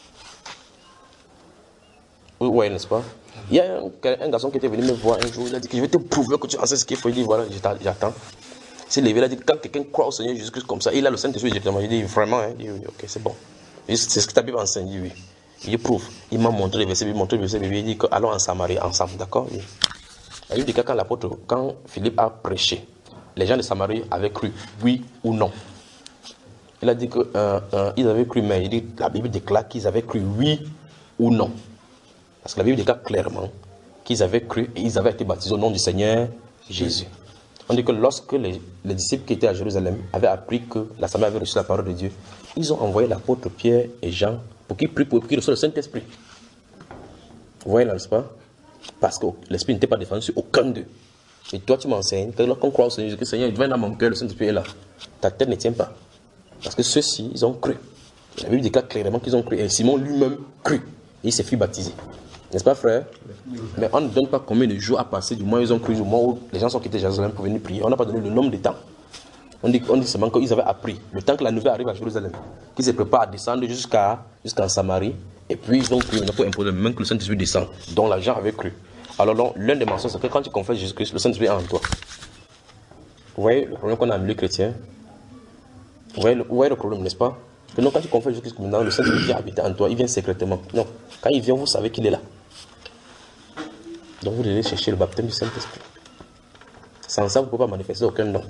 Vous voyez, n'est-ce pas? Il y a un, un garçon qui était venu me voir un jour, il a dit que je vais te prouver que tu enseignes ce qu'il faut. Il dit voilà, j'attends. C'est levé, il a dit quand quelqu'un croit au Seigneur Jésus-Christ comme ça, il a le Saint-Esprit directement. Il dit vraiment, hein? Il dit oui, ok, c'est bon. C'est ce que ta Bible enseigne, il dit oui. Il prouve. Il m'a montré les versets, il m'a montré les versets, il dit que allons en Samarie ensemble, d'accord? Oui. Il dit que quand l'apôtre, quand Philippe a prêché, les gens de Samarie avaient cru, oui ou non. Il a dit qu'ils euh, euh, avaient cru, mais il dit la Bible déclare qu'ils avaient cru, oui ou non. Parce que la Bible déclare clairement qu'ils avaient cru et ils avaient été baptisés au nom du Seigneur Jésus. On dit que lorsque les, les disciples qui étaient à Jérusalem avaient appris que la Samarie avait reçu la parole de Dieu, ils ont envoyé l'apôtre Pierre et Jean pour qu'ils prient, pour qu'ils reçoivent le Saint-Esprit. Vous voyez là, n'est-ce pas? Parce que l'Esprit n'était pas défendu sur aucun d'eux. Et toi, tu m'enseignes que lorsqu'on croit au Seigneur Jésus, que le Seigneur vient dans mon cœur, le Saint-Esprit est là. Ta tête ne tient pas. Parce que ceux-ci, ils ont cru. La Bible déclare clairement qu'ils ont cru. Et Simon lui-même cru. Et il s'est fait baptiser. N'est-ce pas, frère? Mais on ne donne pas combien de jours à passer du moment où ils ont cru, du moment où les gens sont quittés Jérusalem pour venir prier. On n'a pas donné le nombre de temps. On dit, on dit seulement qu'ils avaient appris. Le temps que la nouvelle arrive à Jérusalem, qu'ils se préparent à descendre jusqu'à jusqu'en Samarie. Et puis ils ont cru, on a pas imposé même que le Saint-Esprit descend. Donc les gens avaient cru. Alors l'un des mensonges, c'est que quand tu confesses Jésus-Christ, le Saint-Esprit est en toi. Vous voyez le problème qu'on a en milieu chrétien? Vous voyez le, vous voyez le problème, n'est-ce pas? Que non, quand tu confesses Jésus-Christ, maintenant le Saint-Esprit qui habite en toi, il vient secrètement. Non, quand il vient, vous savez qu'il est là. Donc vous devez chercher le baptême du Saint-Esprit. Sans ça, vous ne pouvez pas manifester aucun don.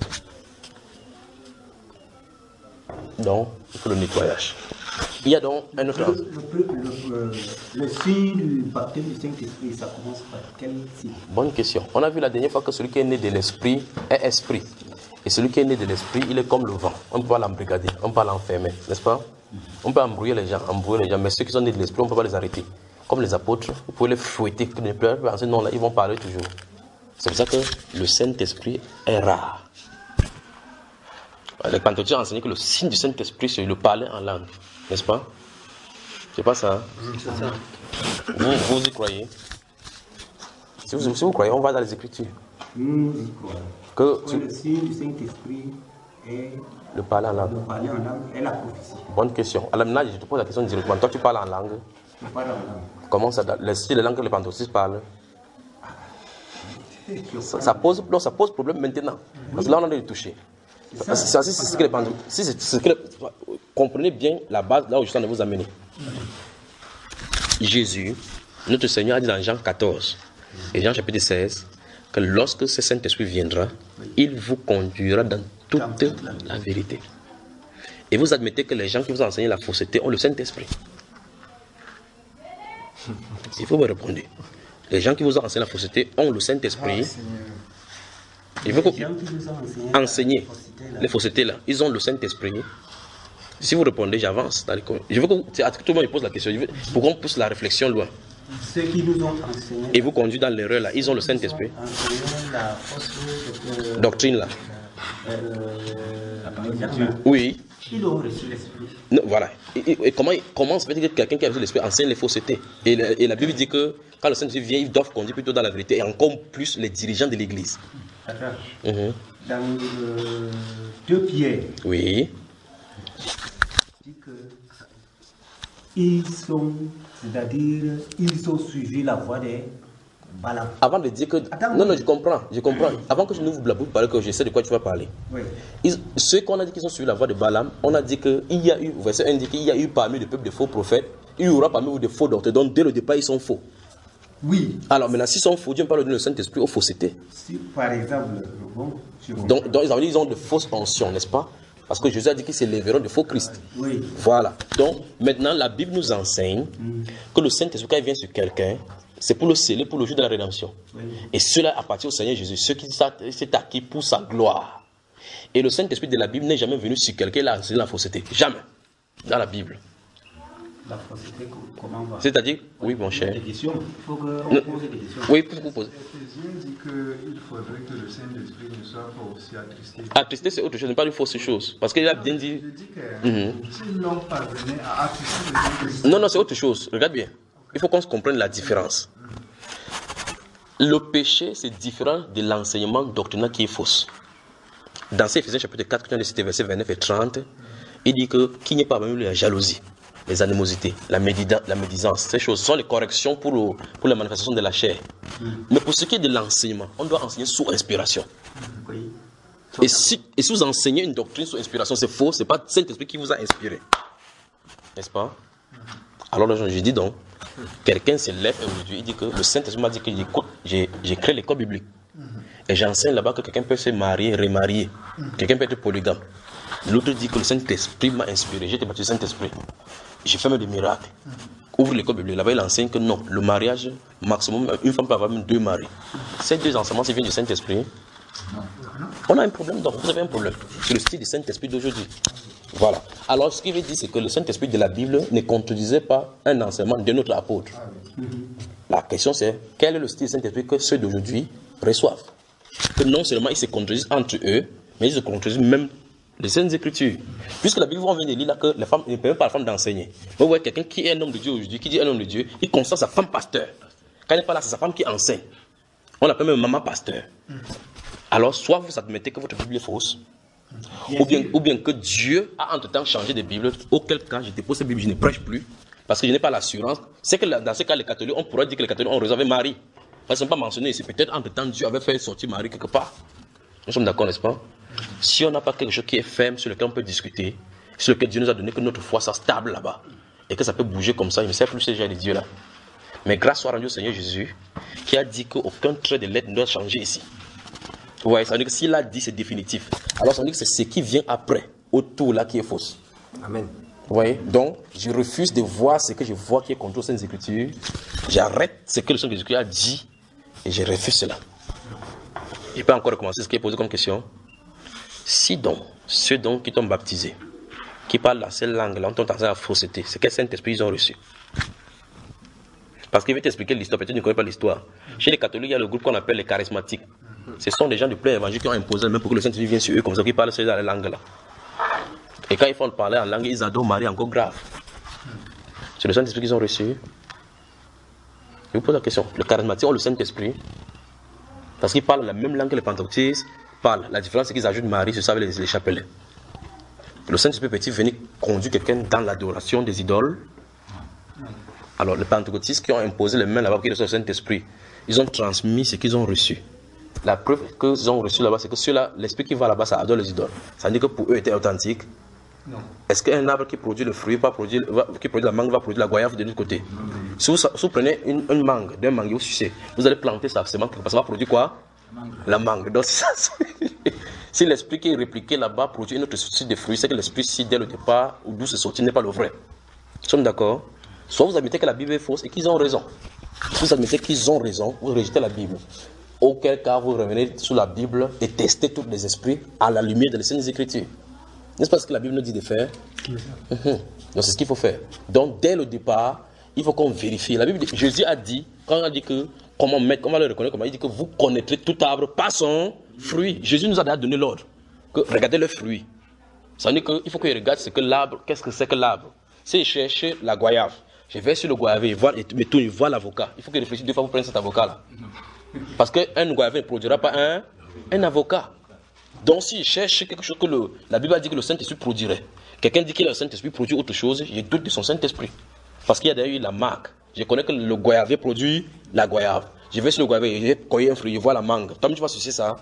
Donc, il faut le nettoyage. Il y a donc un autre... Le, le, le, le, le signe du baptême du Saint-Esprit, ça commence par quel signe? Bonne question. On a vu la dernière fois que celui qui est né de l'esprit est esprit. Et celui qui est né de l'esprit, il est comme le vent. On ne peut pas l'embrigader, on ne peut pas l'enfermer, n'est-ce pas? On peut embrouiller les gens, embrouiller les gens, mais ceux qui sont nés de l'esprit, on ne peut pas les arrêter. Comme les apôtres, vous pouvez les fouetter, ne plus penser, non, là, ils vont parler toujours. C'est pour ça que le Saint-Esprit est rare. Les pentecôtistes ont enseigné que le signe du Saint-Esprit, c'est le parler en langue, n'est-ce pas? C'est pas ça, hein? C'est ça. Vous, vous y croyez? Si vous, si vous croyez, on va dans les Écritures. Nous y croyons. Que Que tu... le signe du Saint-Esprit est le parler en langue. le parler en langue et la prophétie. Bonne question. Alors maintenant, je te pose la question directement. Toi, tu parles en langue. Je parle en langue. Comment ça, les styles de langue que les pentecôtistes parlent? Ça, ça, pose, non, ça pose problème maintenant. Parce que là, on en a de toucher. Si c'est ce que les pentecôtistes... Si c'est ce que les, comprenez bien la base, là où je suis en train de vous amener. Jésus, notre Seigneur a dit dans Jean quatorze et Jean chapitre seize que lorsque ce Saint-Esprit viendra, il vous conduira dans toute la vérité. Et vous admettez que les gens qui vous ont enseigné la fausseté ont le Saint-Esprit. Il faut me répondre. Les gens qui vous ont enseigné la fausseté ont le Saint-Esprit. Il faut que enseigner les faussetés là. Ils ont le Saint-Esprit. Si vous répondez, j'avance. Je veux que tout le monde me pose la question. Pour qu'on pousse la réflexion loin. Ceux qui nous ont enseigné. Et vous conduisent dans l'erreur là. Ils ont le Saint-Esprit. La fausse doctrine là. Euh, oui. Ils ont reçu l'Esprit. Non, voilà. Et, et, et comment, comment ça veut dire que quelqu'un qui a reçu l'Esprit enseigne les faussetés? Et la, et la Bible dit que quand le Saint-Esprit vient, ils doivent conduire plutôt dans la vérité. Et encore plus les dirigeants de l'Église. Attends. Mm-hmm. Dans euh, deux Pierre. Oui. Dit que ils sont, c'est-à-dire, ils ont suivi la voie des Balaam. Avant de dire que... Attends, non, non, je comprends, je comprends. Avant que je n'ouvre la bouche, que je sais de quoi tu vas parler. Oui. Ils, ceux qu'on a dit qu'ils ont suivi la voie de Balaam, on a dit qu'il y a eu, verset un dit qu'il y a eu parmi le peuple de faux prophètes, il y aura parmi vous des faux docteurs, donc dès le départ, ils sont faux. Oui. Alors maintenant, s'ils sont faux, Dieu ne parle de le Saint-Esprit aux faussetés. Si, par exemple, bon, donc, donc, ils ont dit ils ont de fausses pensions, n'est-ce pas? Parce que Jésus a dit qu'ils s'élèveront de faux Christ. Oui. Voilà. Donc, maintenant, la Bible nous enseigne mm. que le Saint-Esprit, quand il vient sur quelqu'un, c'est pour le sceller, pour le jour de la rédemption. Oui. Et cela appartient au Seigneur Jésus, ceux qui s'est acquis pour sa gloire. Et le Saint-Esprit de la Bible n'est jamais venu sur quelqu'un, il a enseigné la fausseté. Jamais. Dans la Bible. La fausseté, comment va? C'est-à-dire, oui, mon cher. Il faut qu'on pose des questions. Oui, pour vous poser. Éphésiens dit qu'il faudrait que le Saint-Esprit ne soit pas aussi attristé. Attristé, c'est autre chose, ce n'est pas une fausse chose. Parce qu'il a bien dit. Je dis que mm-hmm. si l'homme parvenait à attrister le Saint-Esprit. Non, non, c'est autre chose. Regarde bien. Il faut qu'on se comprenne la différence. Le péché, c'est différent de l'enseignement doctrinal qui est fausse. Dans ces Éphésiens chapitre quatre, quand on a cité versets vingt-neuf et trente, il dit que qu'il n'y ait pas même la jalousie, les animosités, la, médida, la médisance, ces choses sont les corrections pour, le, pour la manifestation de la chair. Mm. Mais pour ce qui est de l'enseignement, on doit enseigner sous inspiration. Mm. Oui. Et, si, et si vous enseignez une doctrine sous inspiration, c'est faux, ce n'est pas Saint-Esprit qui vous a inspiré. N'est-ce pas? Mm. Alors là, je dis donc, quelqu'un se lève aujourd'hui, il dit que le Saint-Esprit m'a dit que j'ai créé l'école biblique. Mm-hmm. Et j'enseigne là-bas que quelqu'un peut se marier, remarier. Mm-hmm. Quelqu'un peut être polygame. L'autre dit que le Saint-Esprit m'a inspiré. J'ai été baptisé du Saint-Esprit. J'ai fait même des miracles. Mm-hmm. Ouvre l'école biblique. Là-bas, il enseigne que non, le mariage, maximum, une femme peut avoir même deux maris. Ces deux enseignements, s'ils viennent du Saint-Esprit, on a un problème. Donc, vous avez un problème. C'est le style du Saint-Esprit d'aujourd'hui. Voilà. Alors, ce qu'il veut dire, c'est que le Saint-Esprit de la Bible ne contredisait pas un enseignement de notre apôtre. La question, c'est quel est le style du Saint-Esprit que ceux d'aujourd'hui reçoivent? Que non seulement ils se contredisent entre eux, mais ils se contredisent même les Saintes Écritures. Puisque la Bible, on vient de lire là que les femmes ne permettent pas à la femme d'enseigner. Vous voyez quelqu'un qui est un homme de Dieu aujourd'hui, qui dit un homme de Dieu, il constate sa femme pasteur. Quand elle n'est pas là, c'est sa femme qui enseigne. On l'appelle même maman pasteur. Alors, soit vous admettez que votre Bible est fausse, Ou bien, ou bien que Dieu a entre-temps changé de Bible, auquel cas je dépose cette Bible, je ne prêche plus, parce que je n'ai pas l'assurance. C'est que dans ce cas, les catholiques, on pourrait dire que les catholiques ont réservé Marie. Parce qu'ils ne sont pas mentionnés ici. Peut-être entre-temps, Dieu avait fait sortir Marie quelque part. Nous sommes d'accord, n'est-ce pas? Si on n'a pas quelque chose qui est ferme, sur lequel on peut discuter, sur lequel Dieu nous a donné que notre foi soit stable là-bas, et que ça peut bouger comme ça, il ne sait plus ces gens de Dieu là. Mais grâce soit rendue au Seigneur Jésus, qui a dit qu'aucun trait de lettre ne doit changer ici. Vous voyez, ça veut dire que s'il a dit, c'est définitif. Alors ça veut dire que c'est ce qui vient après, autour là, qui est fausse. Amen. Vous voyez, donc je refuse de voir ce que je vois qui est contre aux Saintes Écritures. J'arrête ce que le Seigneur Jésus a dit et je refuse cela. Je peux encore recommencer ce qui est posé comme question. Si donc, ceux donc qui t'ont baptisé, qui parlent la seule langue, là, ont entendu la fausseté, c'est quel Saint-Esprit ils ont reçu? Parce qu'il veut t'expliquer l'histoire, peut-être tu ne connais pas l'histoire. Chez les catholiques, il y a le groupe qu'on appelle les charismatiques. Ce sont des gens du plein évangile qui ont imposé, même pour que le Saint-Esprit vienne sur eux, comme ça, qui parlent ces langues-là. Et quand ils font parler en langue, ils adorent Marie encore grave. C'est le Saint-Esprit qu'ils ont reçu. Je vous pose la question. Le charismatique ont le Saint-Esprit parce qu'ils parlent la même langue que les pentecôtistes parlent. La différence, c'est qu'ils ajoutent Marie sur ça avec les, les chapelets. Le Saint-Esprit peut-il venir conduire quelqu'un dans l'adoration des idoles? Alors, les pentecôtistes qui ont imposé les mains là-bas pour qu'ils reçoivent le Saint-Esprit, ils ont transmis ce qu'ils ont reçu. La preuve qu'ils ont reçu là-bas, c'est que ceux-là, l'esprit qui va là-bas, ça adore les idoles. Ça veut dire que pour eux, était authentique. Non. Est-ce qu'un arbre qui produit le fruit, pas produire, va, qui produit la mangue, va produire la goyave de l'autre côté? Non. Si vous, si vous prenez une, une mangue, d'un mangue, vous sucez, vous allez planter ça, ça va produire quoi? Mangue. La mangue. Donc, ça, si l'esprit qui est répliqué là-bas produit une autre sorte de fruits, c'est que l'esprit-ci, dès le départ, ou d'où c'est sorti, n'est pas le vrai. Nous sommes d'accord? Soit vous admettez que la Bible est fausse et qu'ils ont raison. Vous admettez qu'ils ont raison, vous rejetez la Bible. Auquel cas, vous revenez sur la Bible et testez tous les esprits à la lumière de les Saintes Écritures. N'est-ce pas ce que la Bible nous dit de faire? Mmh. Donc c'est ce qu'il faut faire. Donc dès le départ, il faut qu'on vérifie. La Bible dit, Jésus a dit, quand on a dit que, comment mettre, comment le reconnaître, comment il dit que vous connaîtrez tout arbre par son fruit. Jésus nous a déjà donné l'ordre. Que regardez le fruit. Ça veut dire qu'il faut qu'il regarde ce que l'arbre, qu'est-ce que c'est que l'arbre. Si je cherche la goyave, je vais sur le goyavier, il voit, il voit l'avocat. Il faut qu'il réfléchisse deux fois pour prendre cet avocat-là. Parce qu'un goyavier ne produira pas un, un avocat. Donc si je cherche quelque chose que le, la Bible a dit que le Saint-Esprit produirait, quelqu'un dit que le Saint-Esprit produit autre chose, j'ai doute de son Saint-Esprit. Parce qu'il y a d'ailleurs eu la marque. Je connais que le goyavier produit la goyave. Je vais sur le goyavier, je vais cueillir un fruit, je vois la mangue. Toi, tu vas sucer ça.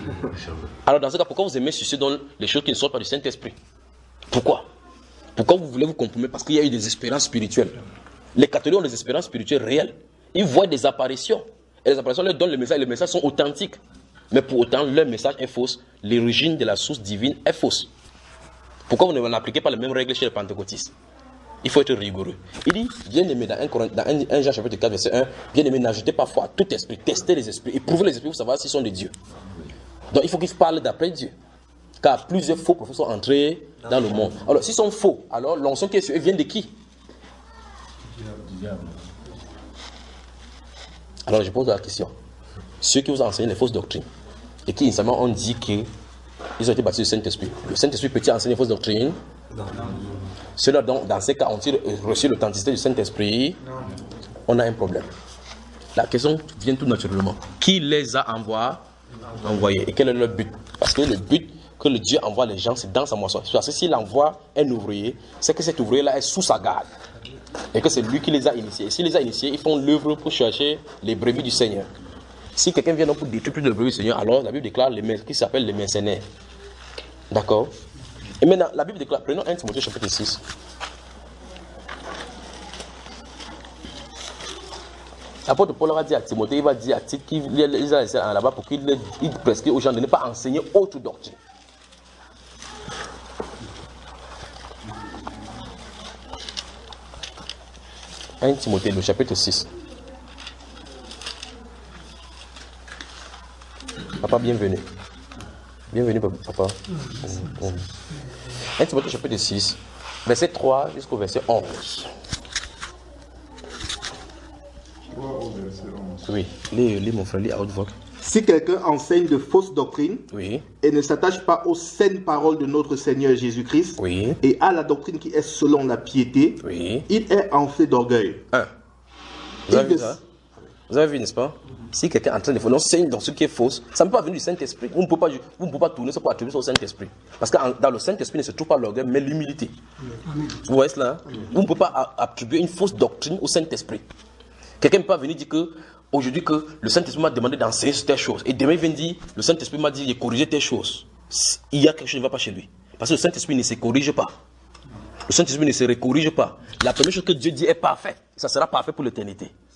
Alors dans ce cas, pourquoi vous aimez sucer dans les choses qui ne sortent pas du Saint-Esprit? Pourquoi? Pourquoi vous voulez vous compromettre? Parce qu'il y a eu des espérances spirituelles. Les catholiques ont des espérances spirituelles réelles. Ils voient des apparitions. Et les apparitions leur donnent le message. Les messages sont authentiques. Mais pour autant, leur message est fausse. L'origine de la source divine est fausse. Pourquoi vous n'appliquez pas les mêmes règles chez les pentecôtistes? Il faut être rigoureux. Il dit, bien aimé, dans un Jean chapitre quatre, verset un, bien aimé, n'ajoutez pas foi à tout esprit. Testez les esprits. Éprouvez les esprits pour savoir s'ils sont des dieux. Donc il faut qu'ils parlent d'après Dieu. Car plusieurs faux prophètes sont entrés dans le monde. Alors s'ils sont faux, alors l'onction qui est sur eux vient de qui? Alors je pose la question. Ceux qui vous enseignent les fausses doctrines et qui initialement ont dit qu'ils ont été baptisés du Saint-Esprit, le Saint-Esprit peut-il enseigner les fausses doctrines? Non. Ceux-là, donc, dans ces cas, ont-ils reçu l'authenticité du Saint-Esprit? Non. On a un problème. La question vient tout naturellement. Qui les a envoyés? Envoyés. Et quel est leur but? Parce que le but que le Dieu envoie les gens, c'est dans sa moisson. Parce que s'il envoie un ouvrier, c'est que cet ouvrier-là est sous sa garde. Et que c'est lui qui les a initiés. S'il les a initiés, ils font l'œuvre pour chercher les brebis du Seigneur. Si quelqu'un vient donc pour détruire plus de brebis du Seigneur, alors la Bible déclare les qui s'appellent les mercenaires. D'accord? Et maintenant, la Bible déclare, prenons un Timothée chapitre six. L'apôtre Paul a dit à Timothée, il va dire à Tite qu'il les a laissés là-bas pour qu'il prescrit aux gens de ne pas enseigner autre doctrine. un Timothée, le chapitre six. Papa, bienvenue. Bienvenue, papa. un Timothée, chapitre six, verset trois jusqu'au verset onze. Oui, lis, lis mon frère, lis à haute voix. Si quelqu'un enseigne de fausses doctrines, oui, et ne s'attache pas aux saines paroles de notre Seigneur Jésus-Christ, oui, et à la doctrine qui est selon la piété, oui, il est enflé d'orgueil. Un. Vous avez vu ça? Vous avez vu, n'est-ce pas? Si quelqu'un est en train de faire, enseigne dans ce qui est fausse, ça ne peut pas venir du Saint-Esprit. Vous ne pouvez pas, vous ne pouvez pas tourner ça pour attribuer ça au Saint-Esprit. Parce que dans le Saint-Esprit ne se trouve pas l'orgueil, mais l'humilité. Vous voyez cela? Vous ne pouvez pas attribuer une fausse doctrine au Saint-Esprit. Quelqu'un ne peut pas venir dire que aujourd'hui que le Saint-Esprit m'a demandé d'enseigner sur telle chose. Et demain il vient dire, le Saint-Esprit m'a dit de corriger telle chose. Il y a quelque chose qui ne va pas chez lui. Parce que le Saint-Esprit ne se corrige pas. Le Saint-Esprit ne se recorrige pas. La première chose que Dieu dit est parfaite. Ça sera parfait pour l'éternité.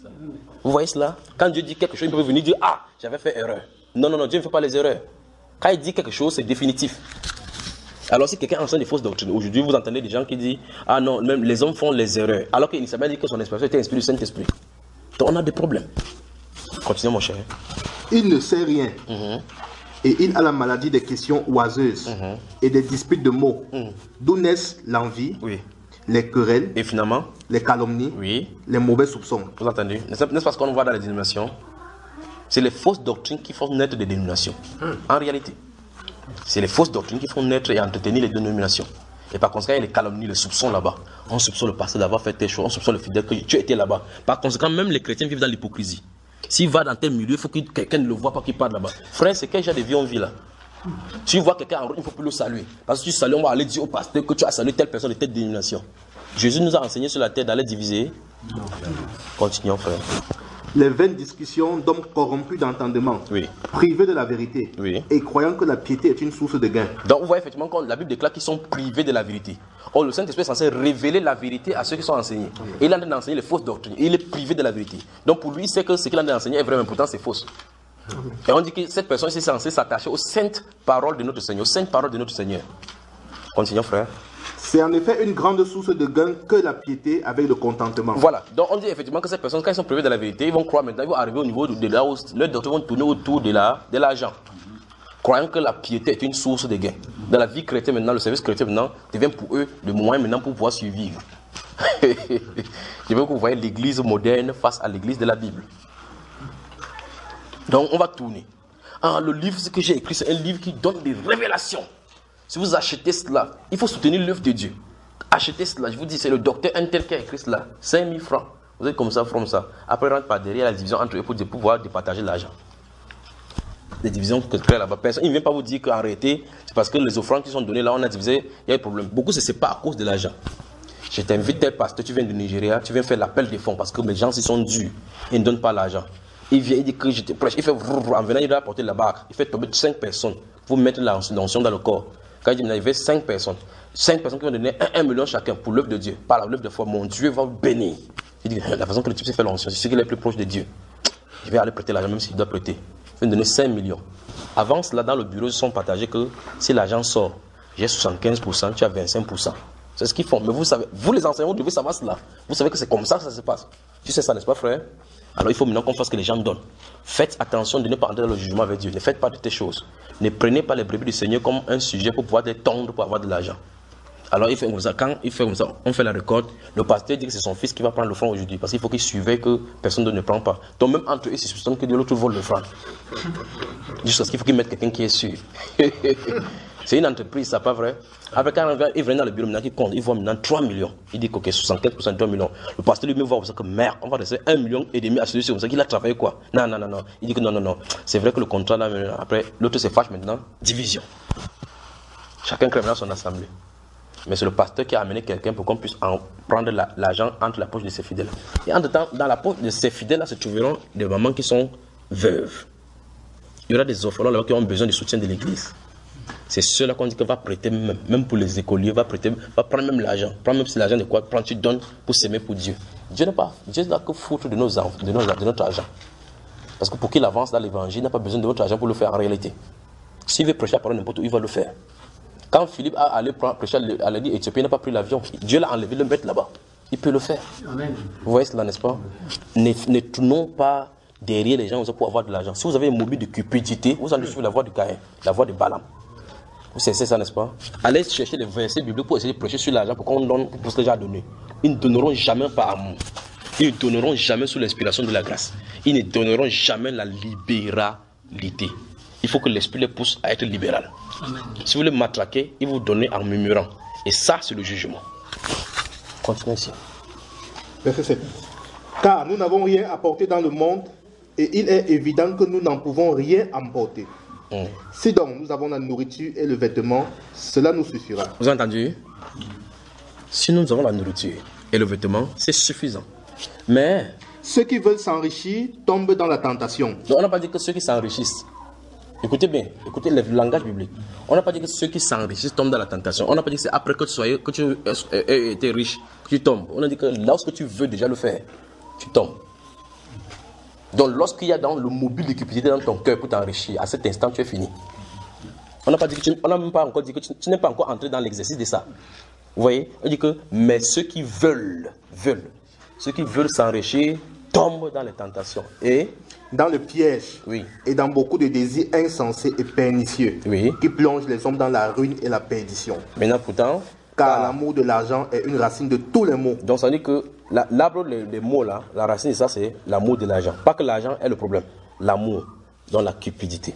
Vous voyez cela? Quand Dieu dit quelque chose, il peut venir dire, ah, j'avais fait erreur. Non, non, non, Dieu ne fait pas les erreurs. Quand il dit quelque chose, c'est définitif. Alors si quelqu'un enseigne des fausses doctrines, aujourd'hui vous entendez des gens qui disent, ah non, même les hommes font les erreurs. Alors qu'il s'est bien dit que son expression était inspirée du Saint-Esprit. Donc on a des problèmes. Continue mon cher. Il ne sait rien. Mm-hmm. Et il a la maladie des questions oiseuses Mm-hmm. et des disputes de mots. Mm. D'où naissent l'envie, Oui. les querelles, Et finalement, les calomnies, oui. les mauvais soupçons. Vous entendez? N'est-ce pas ce qu'on voit dans les dénominations? C'est les fausses doctrines qui font naître des dénominations. Mm. En réalité. C'est les fausses doctrines qui font naître et entretenir les dénominations. Et par conséquent, il y a les calomnies, les soupçons là-bas. On soupçonne le pasteur d'avoir fait telle chose, on soupçonne le fidèle que tu étais là-bas. Par conséquent, même les chrétiens vivent dans l'hypocrisie. S'il va dans tel milieu, il faut que quelqu'un ne le voit pas qu'il part là-bas. Frère, c'est quel genre de vie on vit là? Si tu vois quelqu'un en route, il ne faut plus le saluer. Parce que si tu salues, on va aller dire au pasteur que tu as salué telle personne de telle dénomination. Jésus nous a enseigné sur la terre d'aller diviser. Non. Continuons, frère. Les vaines discussions d'hommes corrompus d'entendement, oui. privés de la vérité, oui. et croyant que la piété est une source de gain. Donc vous voyez effectivement quand la Bible déclare qu'ils sont privés de la vérité. Or le Saint-Esprit est censé révéler la vérité à ceux qui sont enseignés. Et il est en train d'enseigner les fausses doctrines. Et il est privé de la vérité. Donc pour lui, il sait que ce qu'il est en train d'enseigner est vrai, mais pourtant c'est fausse. Et on dit que cette personne est censée s'attacher aux saintes paroles de notre Seigneur, aux saintes paroles de notre Seigneur. Continuons, frère. C'est en effet une grande source de gain que la piété avec le contentement. Voilà. Donc on dit effectivement que ces personnes, quand elles sont privées de la vérité, ils vont croire maintenant, ils vont arriver au niveau de, de là où leurs doctrines vont tourner autour de la, de l'argent. Croyant que la piété est une source de gain. Dans la vie chrétienne maintenant, le service chrétien maintenant devient pour eux le moyen maintenant pour pouvoir survivre. Je veux que vous voyez l'église moderne face à l'église de la Bible. Donc on va tourner. Ah, le livre que j'ai écrit, c'est un livre qui donne des révélations. Si vous achetez cela, il faut soutenir l'œuvre de Dieu. Achetez cela, je vous dis, c'est le docteur Intel qui a écrit cela. cinq mille francs. Vous êtes comme ça, comme ça. Après, rentre par derrière la division entre eux pour pouvoir départager l'argent. Les divisions que créent là-bas. Personne, il ne vient pas vous dire qu'en réalité, c'est parce que les offrandes qui sont données là, on a divisé, il y a un problème. Beaucoup se séparent à cause de l'argent. Je t'invite, tel pasteur, tu viens du Nigeria, tu viens faire l'appel des fonds parce que les gens, ils sont durs. Ils ne donnent pas l'argent. Il vient, il dit que je te prêche. Il fait, en venant, il doit apporter la barque. Il fait tomber cinq personnes pour mettre l'onction dans le corps. Quand il dit, il y avait cinq personnes. cinq personnes qui vont donner un million chacun pour l'œuvre de Dieu. Par l'œuvre de foi, mon Dieu va vous bénir. Il dit, la façon que le type s'est fait l'onction, c'est ce qu'il est plus proche de Dieu. Je vais aller prêter l'argent, même s'il doit prêter. Il va me donner cinq millions. Avant cela, dans le bureau, ils sont partagés que si l'argent sort, j'ai soixante-quinze pour cent, tu as vingt-cinq pour cent. C'est ce qu'ils font. Mais vous savez, vous les enseignants, vous devez savoir cela. Vous savez que c'est comme ça que ça se passe. Tu sais ça, n'est-ce pas, frère? Alors il faut maintenant qu'on fasse ce que les gens donnent. Faites attention de ne pas entrer dans le jugement avec Dieu. Ne faites pas de telles choses. Ne prenez pas les brebis du Seigneur comme un sujet pour pouvoir les tondre pour avoir de l'argent. Alors il fait comme ça. Quand il fait comme ça, on fait la récolte. Le pasteur dit que c'est son fils qui va prendre le franc aujourd'hui. Parce qu'il faut qu'il surveille que personne ne prend pas. Donc même entre eux, ils soupçonnent que de l'autre vole le franc. Juste parce qu'il faut qu'ils mettent quelqu'un qui est sûr. C'est une entreprise, ça pas vrai? Après, quand il vient dans le bureau, maintenant, il compte, il voit maintenant trois millions. Il dit que soixante-quinze pour cent de trois millions. Le pasteur lui-même voit que merde, on va laisser un million et demi à celui-ci, comme ça qu'il a travaillé quoi? Non, non, non, non. Il dit que non, non, non. C'est vrai que le contrat, là, après, l'autre se fâche maintenant. Division. Chacun crée maintenant son assemblée. Mais c'est le pasteur qui a amené quelqu'un pour qu'on puisse en prendre la, l'argent entre la poche de ses fidèles. Et en temps, dans la poche de ces fidèles-là se trouveront des mamans qui sont veuves. Il y aura des orphelins là qui ont besoin du soutien de l'église. C'est ceux-là qu'on dit qu'on va prêter même, même pour les écoliers, va prêter, va prendre même l'argent. Prends même si l'argent de quoi, prends, tu donnes pour s'aimer pour Dieu. Dieu n'a pas, Dieu n'a que foutre de, nos, de, nos, de notre argent. Parce que pour qu'il avance dans l'évangile, il n'a pas besoin de votre argent pour le faire en réalité. S'il veut prêcher la parole n'importe où, il va le faire. Quand Philippe a allé prêcher à l'Église éthiopie, il n'a pas pris l'avion. Dieu l'a enlevé, le mettre là-bas. Il peut le faire. Amen. Vous voyez cela, n'est-ce pas? Ne, ne tournons pas derrière les gens pour avoir de l'argent. Si vous avez un mobile de cupidité, vous allez suivre la voie de Caïn, la voie de Balaam. Vous savez ça, n'est-ce pas? Allez chercher les versets bibliques pour essayer de prêcher sur l'argent pour qu'on donne pour ce que les gens ont donné. Ils ne donneront jamais par amour. Ils ne donneront jamais sous l'inspiration de la grâce. Ils ne donneront jamais la libéralité. Il faut que l'esprit les pousse à être libéral. Amen. Si vous les matraquez, ils vous donnent en murmurant. Et ça, c'est le jugement. Continuez ici. Verset sept. Car nous n'avons rien apporté dans le monde, et il est évident que nous n'en pouvons rien emporter. Hum. Si donc nous avons la nourriture et le vêtement, cela nous suffira. Vous avez entendu? Si nous avons la nourriture et le vêtement, c'est suffisant. Mais ceux qui veulent s'enrichir tombent dans la tentation. Donc on n'a pas dit que ceux qui s'enrichissent. Écoutez bien, écoutez le langage biblique. On n'a pas dit que ceux qui s'enrichissent tombent dans la tentation. On n'a pas dit que c'est après que tu sois, que tu aies été riche que tu tombes. On a dit que lorsque tu veux déjà le faire, tu tombes. Donc lorsqu'il y a dans le mobile de cupidité dans ton cœur pour t'enrichir, à cet instant tu es fini. On n'a pas dit que tu, on n'a même pas encore dit que tu, tu n'es pas encore entré dans l'exercice de ça. Vous voyez? On dit que, mais ceux qui veulent, veulent, ceux qui veulent s'enrichir tombent dans les tentations. Et dans le piège, oui. Et dans beaucoup de désirs insensés et pernicieux, oui. Qui plongent les hommes dans la ruine et la perdition. Maintenant pourtant, car l'amour de l'argent est une racine de tous les maux. Donc ça veut dire que l'arbre des mots là, la racine de ça c'est l'amour de l'argent. Pas que l'argent est le problème, l'amour, dans la cupidité.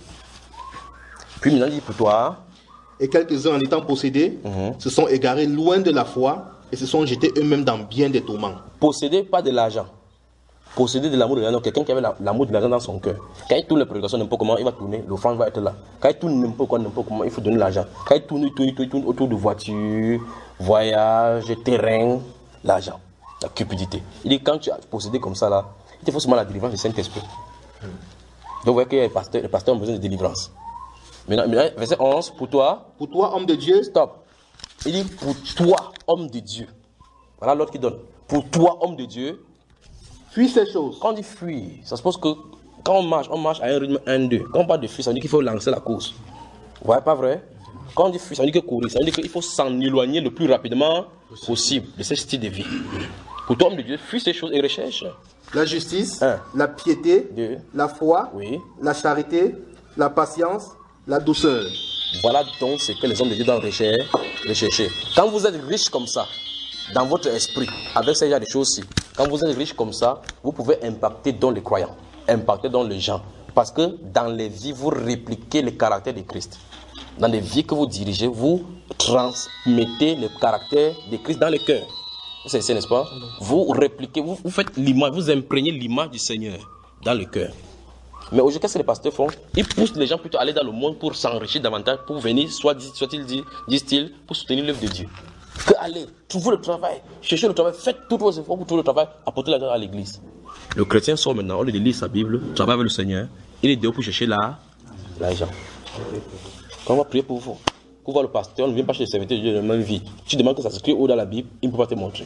Puis maintenant il dit pour toi. Et quelques-uns en étant possédés, mm-hmm. se sont égarés loin de la foi et se sont jetés eux-mêmes dans bien des tourments. Posséder pas de l'argent. Posséder de l'amour de l'argent, quelqu'un qui avait l'amour de l'argent dans son cœur. Quand il tourne les prédications n'importe comment, il va tourner, l'offrande va être là. Quand il tourne n'importe quoi, n'importe comment, il faut donner l'argent. Quand il tourne, il tourne, il tourne, il tourne autour de voitures, voyages, terrain, l'argent, la cupidité. Il dit quand tu as possédé comme ça là, il te faut seulement la délivrance du Saint-Esprit. Donc vous voyez que les pasteurs, les pasteurs ont besoin de délivrance. Maintenant, verset onze, pour toi. Pour toi, homme de Dieu. Stop. Il dit pour toi, homme de Dieu. Voilà l'autre qui donne. Pour toi, homme de Dieu. Fuis ces choses. Quand on dit fuir, ça suppose que quand on marche, on marche à un rythme un deux. Quand on parle de fuir, ça veut dire qu'il faut lancer la course. Vous voyez, pas vrai? Quand on dit fuir, ça veut dire que courir. Ça veut dire qu'il faut s'en éloigner le plus rapidement possible de ce style de vie. Pour toi, homme de Dieu, fuis ces choses et recherche. La justice, un. La piété, deux. La foi, oui. La charité, la patience, la douceur. Voilà donc ce que les hommes de Dieu doivent rechercher. Quand vous êtes riche comme ça, dans votre esprit, avec ces genre de choses-ci, quand vous êtes riche comme ça, vous pouvez impacter dans les croyants, impacter dans les gens. Parce que dans les vies, vous répliquez le caractère de Christ. Dans les vies que vous dirigez, vous transmettez le caractère de Christ dans le cœur. C'est ça, n'est-ce pas? Vous répliquez, vous, vous faites l'image, vous imprégnez l'image du Seigneur dans le cœur. Mais aujourd'hui, qu'est-ce que les pasteurs font? Ils poussent les gens plutôt à aller dans le monde pour s'enrichir davantage, pour venir, soit soit-ils disent-ils, pour soutenir l'œuvre de Dieu. Que allez, trouvez le travail, cherchez le travail, faites tous vos efforts pour trouver le travail, apportez l'argent à l'église. Le chrétien sort maintenant, au lieu de lire sa Bible, travaille avec le Seigneur, il est dehors pour chercher l'argent. Quand on va prier pour vous, pour voir le pasteur, on ne vient pas chez le serviteur de Dieu de la même vie. Tu demandes que ça s'écrit où dans la Bible, il ne peut pas te montrer.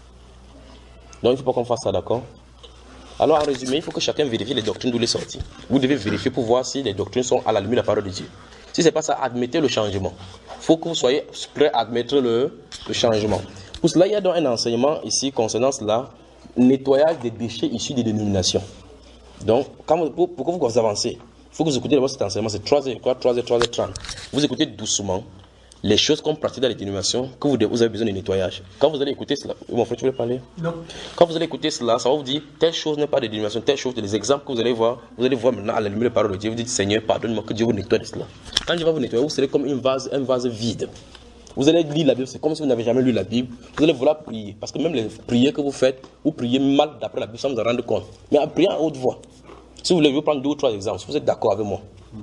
Donc il ne faut pas qu'on fasse ça, d'accord? Alors en résumé, il faut que chacun vérifie les doctrines d'où il est sorti. Vous devez vérifier pour voir si les doctrines sont à la lumière de la parole de Dieu. Si ce n'est pas ça, admettez le changement. Il faut que vous soyez prêts à admettre le, le changement. Pour cela, il y a donc un enseignement ici concernant cela, nettoyage des déchets issus des dénominations. Donc, quand vous, pour, pour que vous avancez, il faut que vous écoutez d'abord cet enseignement, c'est trois heures trente. Vous écoutez doucement les choses qu'on pratique dans les dénominations, que vous, vous avez besoin de nettoyage. Quand vous allez écouter cela, mon frère, tu veux parler? Non. Quand vous allez écouter cela, ça va vous dire, telle chose n'est pas de dénomination, telle chose, les exemples que vous allez voir, vous allez voir maintenant à la lumière de la parole de Dieu, vous dites, Seigneur, pardonne-moi, que Dieu vous nettoie de cela. Quand Dieu va vous nettoyer, vous serez comme une vase, un vase vide. Vous allez lire la Bible, c'est comme si vous n'avez jamais lu la Bible. Vous allez vouloir prier, parce que même les prières que vous faites, vous priez mal d'après la Bible, sans vous en rendre compte. Mais en priant à haute voix. Si vous voulez, je vais prendre deux ou trois exemples, si vous êtes d'accord avec moi.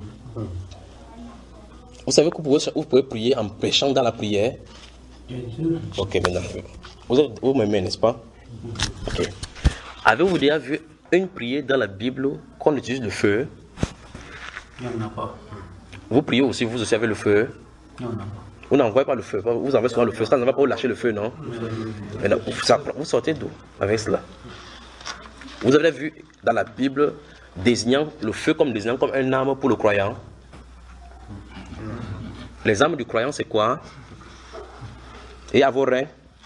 Vous savez que vous pouvez, vous pouvez prier en prêchant dans la prière. Ok, maintenant. Vous, êtes, vous m'aimez, n'est-ce pas? Ok. Avez-vous déjà vu une prière dans la Bible qu'on utilise le feu? Il n'y en a pas. Vous priez aussi, vous aussi avec le feu? Non, non. Vous n'envoyez pas le feu. Vous envoyez souvent le feu. Ça ne va pas vous lâcher le feu, non? Maintenant, ça, vous sortez d'où avec cela? Vous avez vu dans la Bible désignant le feu comme désignant comme un arme pour le croyant? Les armes du croyant, c'est quoi? Et à vos reins?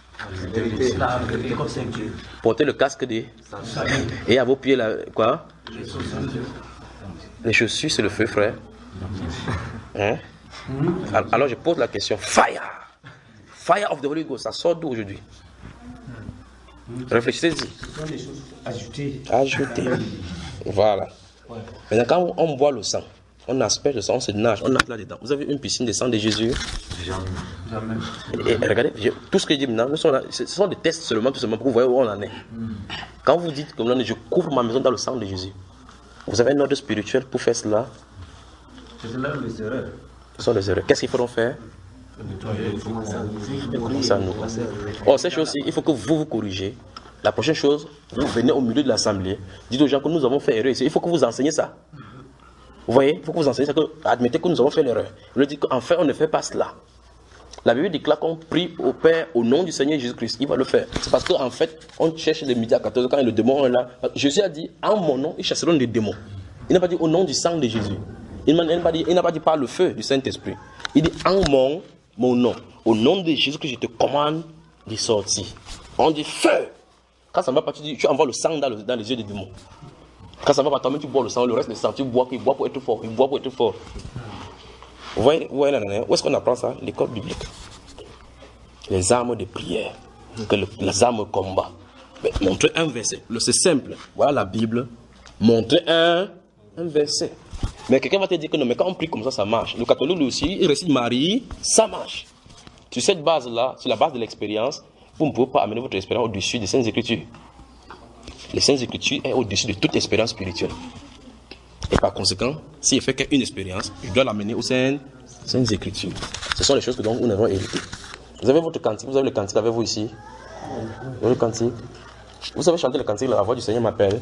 Portez le casque des. Et à vos pieds, là, quoi? Les chaussures, c'est le feu, frère. Hein? Alors je pose la question. Fire! Fire of the Holy Ghost, ça sort d'où aujourd'hui? Réfléchissez-y. Ce sont des choses ajoutées. Ajoutées. Voilà. Maintenant, quand on boit le sang, on asperge le sang, on se nage, on nage là-dedans. Vous avez une piscine de sang de Jésus? Jamais. Et, et regardez, je, tout ce que je dis maintenant, sont là, ce sont des tests seulement, tout simplement, pour que vous voyez où on en est. Mm. Quand vous dites, comme là, je couvre ma maison dans le sang de Jésus, vous avez un ordre spirituel pour faire cela? C'est là les erreurs. Ce sont les erreurs. Qu'est-ce qu'il faut faire? Ça nous. Oh, ces choses-ci, il faut que vous vous corrigez. La prochaine chose, vous venez au milieu de l'assemblée, dites aux gens que nous avons fait erreur ici. Il faut que vous enseignez ça. Vous voyez, il faut que vous enseignez ça, que, admettez que nous avons fait l'erreur. Vous leur dites qu'en fait, on ne fait pas cela. La Bible déclare qu'on prie au Père au nom du Seigneur Jésus-Christ. Il va le faire. C'est parce qu'en fait, on cherche les midi à quatorze quand le démon est là. Jésus a dit, en mon nom, ils chasseront des démons. Il n'a pas dit au nom du sang de Jésus. Il n'a pas dit, il n'a pas dit par le feu du Saint-Esprit. Il dit en mon, mon nom. Au nom de Jésus que je te commande de sortir. On dit feu. Quand ça ne va pas, tu, dis, tu envoies le sang dans, le, dans les yeux des démons. Quand ça ne va pas, toi-même tu bois le sang, le reste du sang, tu bois, il boit pour être fort, il boit pour être fort. Vous voyez, vous voyez là, où est-ce qu'on apprend ça? L'école biblique. Les armes de prière, que le, les armes de combat. Mais montrer un verset, c'est simple. Voilà la Bible. Montrer un, un verset. Mais quelqu'un va te dire que non, mais quand on prie comme ça, ça marche. Le catholique lui aussi, il récite Marie, ça marche. Sur cette base-là, sur la base de l'expérience, vous ne pouvez pas amener votre expérience au-dessus des Saintes Écritures. Les Saintes Écritures est au-dessus de toute expérience spirituelle. Et par conséquent, s'il fait qu'une expérience, il doit l'amener aux Saintes, Saintes Écritures. Ce sont les choses que donc nous avons héritées. Vous avez votre cantique, vous avez le cantique avec vous ici. Vous avez le cantique. Vous savez chanter le cantique, la voix du Seigneur m'appelle.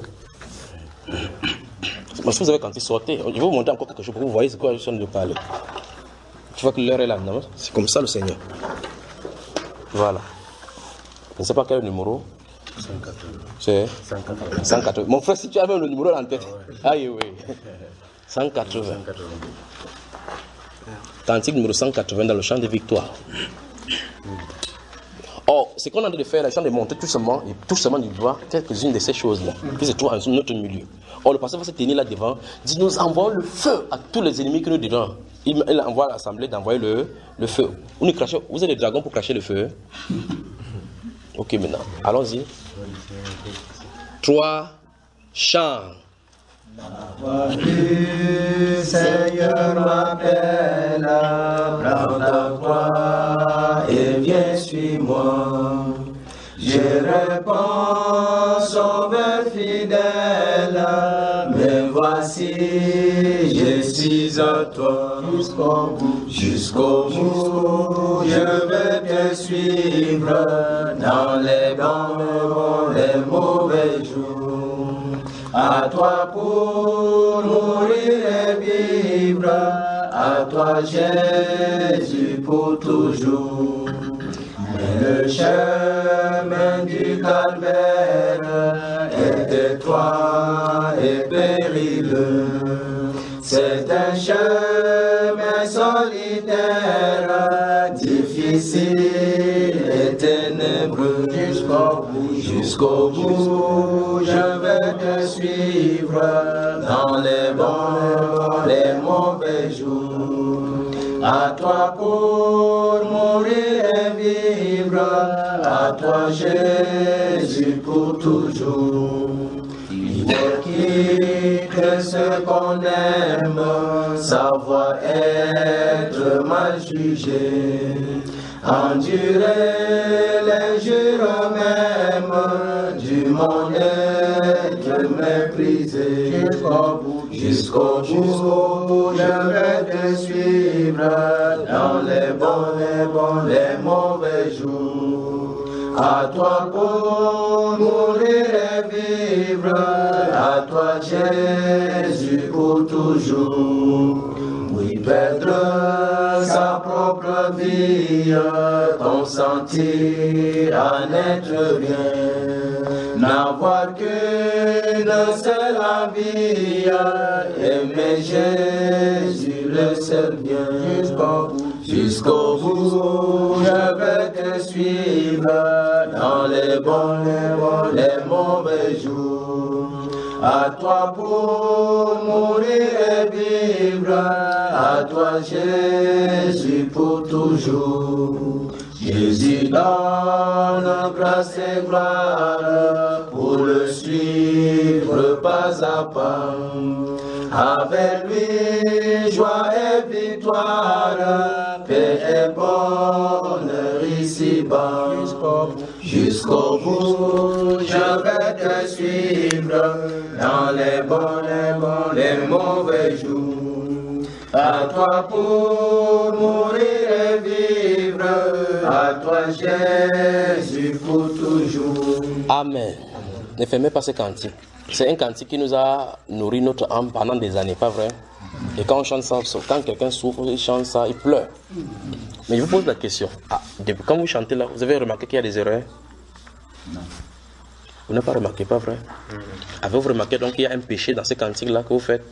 Mais si vous avez cantique, sortez. Je vais vous montrer encore quelque chose pour que vous voyez ce que je suis en train de parler. Tu vois que l'heure est là, non? C'est comme ça le Seigneur. Voilà. Je ne sais pas quel numéro. C'est cent quatre-vingts. Mon frère, si tu avais le numéro en tête. Ah oui, oui. cent quatre-vingts. Cantique numéro cent quatre-vingts dans le chant de victoire. Or, ce qu'on a de faire, c'est de montrer tout seulement, et tout seulement du doigt, quelques-unes de ces choses-là, qui se trouvent en notre milieu. Or, le pasteur va se tenir là devant, dit nous envoyons le feu à tous les ennemis que nous devons. Il, il envoie à l'assemblée d'envoyer le, le feu. Vous, nous crachez, vous êtes des dragons pour cracher le feu? Ok, maintenant, allons-y. Trois, chants. La voix du Seigneur m'appelle, prends ta croix et viens suis-moi. Je réponds, sauveur fidèle, me voici, je suis à toi. Jusqu'au bout, jusqu'au bout, je vais te suivre dans les bons, les mauvais jours. À toi pour mourir et vivre, à toi Jésus pour toujours. Mais le chemin du calvaire est étroit et périlleux. C'est un chemin solitaire, difficile et ténébreux. Jusqu'au bout, jusqu'au bout, je vais te suivre dans les bons, les mauvais jours. À toi pour mourir et vivre, à toi Jésus pour toujours. Il faut quitter ce qu'on aime, savoir être mal jugé, endurer les jours même du monde être méprisé. Jusqu'au bout, jusqu'au bout, je vais te suivre dans les bons, les bons, les mauvais jours. À toi pour mourir et vivre, à toi Jésus pour toujours. Oui, perdre sa propre vie, consentir à n'être rien, n'avoir qu'une seule vie, aimer Jésus le seul bien. Jusqu'au bout, jusqu'au bout, je vais te suivre dans les bons, les bons, les mauvais jours. À toi pour mourir et vivre, à toi Jésus pour toujours. Jésus donne grâce et gloire pour le suivre pas à pas. Avec lui, joie et victoire, paix et bonheur ici-bas. Jusqu'au bout, je vais te suivre dans les bons, les bons, les mauvais jours. À toi pour mourir et vivre, à toi Jésus pour toujours. Amen. Ne fermez pas ce cantique. C'est un cantique qui nous a nourri notre âme pendant des années, pas vrai? Et quand on chante ça, quand quelqu'un souffre, il chante ça, il pleure. Mais je vous pose la question. Ah, depuis quand vous chantez là, vous avez remarqué qu'il y a des erreurs? Non. Vous n'avez pas remarqué, pas vrai? Mmh. Avez-vous remarqué donc qu'il y a un péché dans ces cantiques là que vous faites?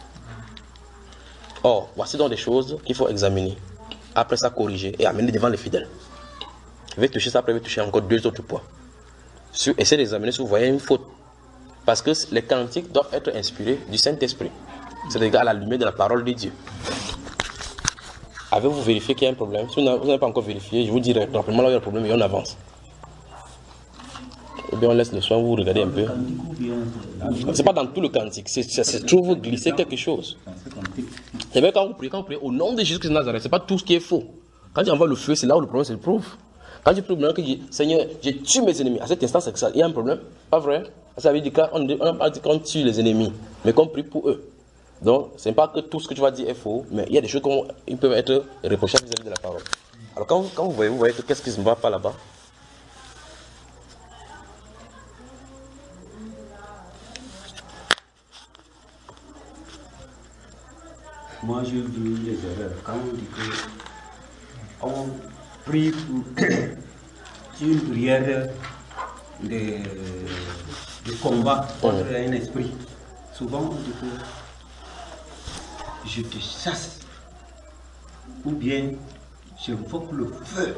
Or, voici donc des choses qu'il faut examiner. Après ça, corriger et amener devant les fidèles. Vous vais toucher ça, après vous toucher encore deux autres points. Essayez d'examiner si vous voyez une faute. Parce que les cantiques doivent être inspirés du Saint-Esprit. C'est-à-dire à la lumière de la parole de Dieu. Avez-vous vérifié qu'il y a un problème? Si vous n'avez pas encore vérifié, je vous dirai rapidement là où il y a le problème et on avance. Ou bien on laisse le soin, vous regardez un peu. C'est pas dans tout le cantique, c'est trouve vous glisser quelque chose. Et bien quand vous priez, quand vous priez au nom de Jésus-Christ de Nazareth, c'est pas tout ce qui est faux. Quand tu envoies le feu, c'est là où le problème se trouve. Quand tu pries, que dit, Seigneur, j'ai tué mes ennemis. À cet instant, c'est que ça. Il y a un problème. Pas vrai? Ça veut dire qu'on n'a pas dit qu'on tue les ennemis, mais qu'on prie pour eux. Donc, ce n'est pas que tout ce que tu vas dire est faux, mais il y a des choses qui peuvent être reprochables vis-à-vis de la parole. Alors, quand vous, quand vous voyez, vous voyez que qu'est-ce qui ne va pas là-bas? Moi, j'ai vu les erreurs. Quand on dit que on prie pour une prière de, de combat contre ouais. un esprit, souvent on dit que je te chasse, ou bien je invoque le feu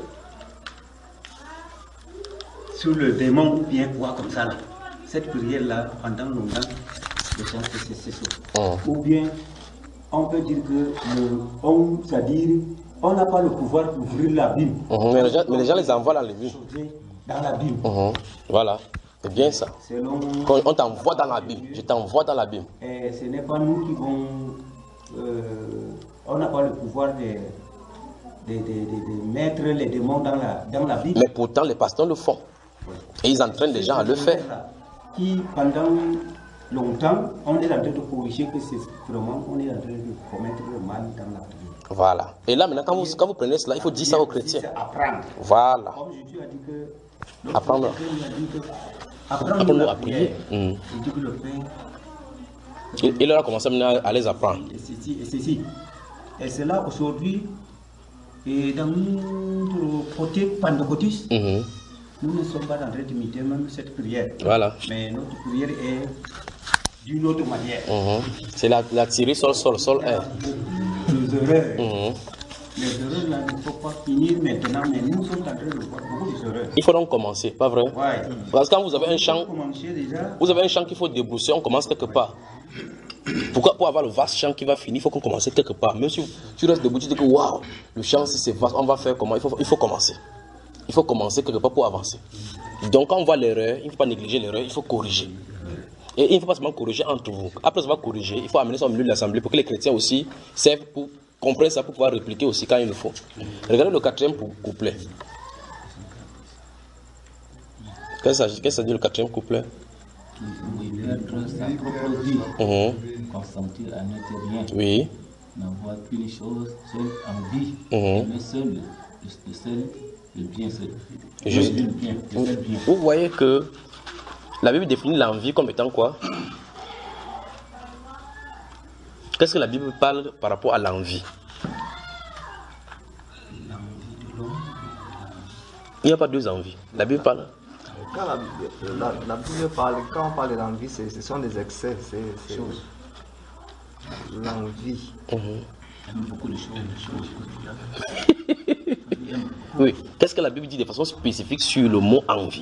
sur le démon, ou bien quoi comme ça là. Cette prière-là, pendant longtemps, les gens se cessent. Oh. Ou bien on peut dire que le, on, c'est-à-dire, on n'a pas le pouvoir d'ouvrir la Bible. Mmh, mais, les gens, mais les gens les envoient dans la Bible. Dans la Bible. Mmh, voilà, c'est bien ça. Selon, Quand on t'envoie dans la Bible, je t'envoie dans la Bible. Et ce n'est pas nous qui vont. Euh, on n'a pas le pouvoir de, de, de, de, de mettre les démons dans la, dans la Bible. Mais pourtant, les pasteurs le font. Et ils entraînent les gens à le faire. Qui, pendant longtemps, on est en train de corriger que c'est vraiment, on est en train de commettre le mal dans la prière. Voilà. Et là, maintenant, quand vous, quand vous prenez cela, il faut dire ça aux chrétiens. Apprendre. Voilà. Comme Jésus a dit que. Apprendre. Apprendre à prier. Mmh. Il dit que le Père. Il, il a commencé à, à les apprendre. Et ceci, et ceci. Et c'est là aujourd'hui, et dans notre côté pentecôtiste, mmh. nous ne sommes pas en train d'imiter même cette prière. Voilà. Mais notre prière est d'une autre manière. Mmh. C'est la, la tirer sol, sol, sol, air. Les erreurs. Mmh. Les erreurs là, il ne faut pas finir maintenant, mais nous sommes en train de voir beaucoup d'erreurs. Il faut donc commencer, pas vrai? Ouais. Parce que quand vous avez un champ, vous avez un champ qu'il faut débrousser, on commence quelque part. Pourquoi pour avoir le vaste champ qui va finir, il faut qu'on commence quelque part. Même si tu restes debout, tu dis que waouh, le champ si c'est vaste, on va faire comment? Il faut, il faut commencer. Il faut commencer quelque part pour avancer. Donc quand on voit l'erreur, il ne faut pas négliger l'erreur, il faut corriger. Et il ne faut pas seulement corriger entre vous. Après ça va corriger, il faut amener ça au milieu de l'assemblée pour que les chrétiens aussi servent pour comprendre ça, pour pouvoir répliquer aussi quand il le faut. Regardez le quatrième couplet. Qu'est-ce que ça dit le quatrième couplet? Sa propre vie, mmh. consentir à n'être rien, oui. n'avoir qu'une chose, seule envie, mmh. aimer seul, le seul, le bien seul. Je... Le bien, le seul bien. Vous voyez que la Bible définit l'envie comme étant quoi? Qu'est-ce que la Bible parle par rapport à l'envie? Il n'y a pas deux envies. La Bible parle. Quand la, la, la Bible parle, quand on parle de l'envie, ce sont des excès, c'est l'envie. Mmh. Beaucoup de choses. Oui. Qu'est-ce que la Bible dit de façon spécifique sur le mot envie?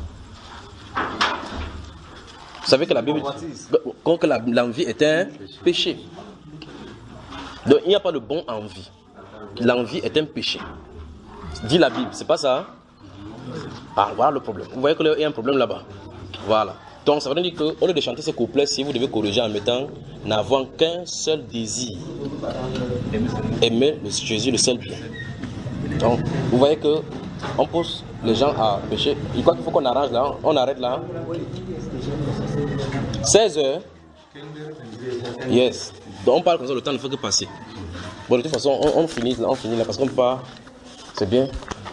Vous savez que la Bible dit que l'envie est un péché. Donc il n'y a pas de bon envie. L'envie est un péché. Dit la Bible, c'est pas ça? Ah, voilà le problème. Vous voyez qu'il y a un problème là-bas. Voilà. Donc ça veut dire qu'au lieu de chanter ces couplets, si vous devez corriger en mettant n'avant qu'un seul désir, aimer le Jésus le seul bien. Donc vous voyez que on pousse les gens à pécher. Il croit qu'il faut qu'on arrange là, on arrête là. seize heures. Yes. Donc on parle comme ça, le temps ne fait que passer. Bon, de toute façon, on, on finit là, on finit là parce qu'on part. C'est bien.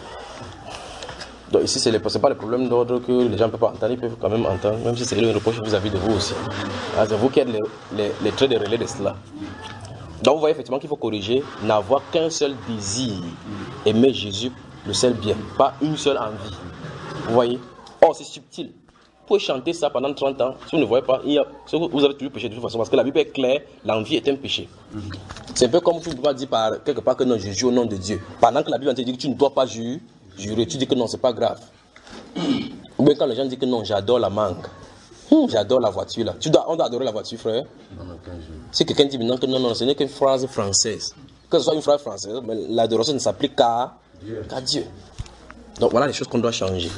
Donc ici, ce n'est pas le problème d'ordre que les gens ne peuvent pas entendre, ils peuvent quand même entendre, même si c'est le reproche vis-à-vis de vous aussi. Ah, c'est vous qui êtes les, les, les traits de relais de cela. Donc vous voyez effectivement qu'il faut corriger, n'avoir qu'un seul désir, aimer Jésus, le seul bien, pas une seule envie. Vous voyez? Oh, c'est subtil. Vous pouvez chanter ça pendant trente ans, si vous ne voyez pas, il y a, vous avez toujours péché de toute façon, parce que la Bible est claire, l'envie est un péché. C'est un peu comme tu ne peux pas dire par, quelque part que non, je jure au nom de Dieu. Pendant que la Bible te dit que tu ne dois pas jurer, jurer, tu dis que non, c'est pas grave. Ou bien quand les gens disent que non, j'adore la mangue, hum, j'adore la voiture là. Tu dois, on doit adorer la voiture, frère. Si quelqu'un dit maintenant que non, non, ce n'est qu'une phrase française, que ce soit une phrase française, mais l'adoration ne s'applique qu'à qu'à Dieu. Donc voilà les choses qu'on doit changer.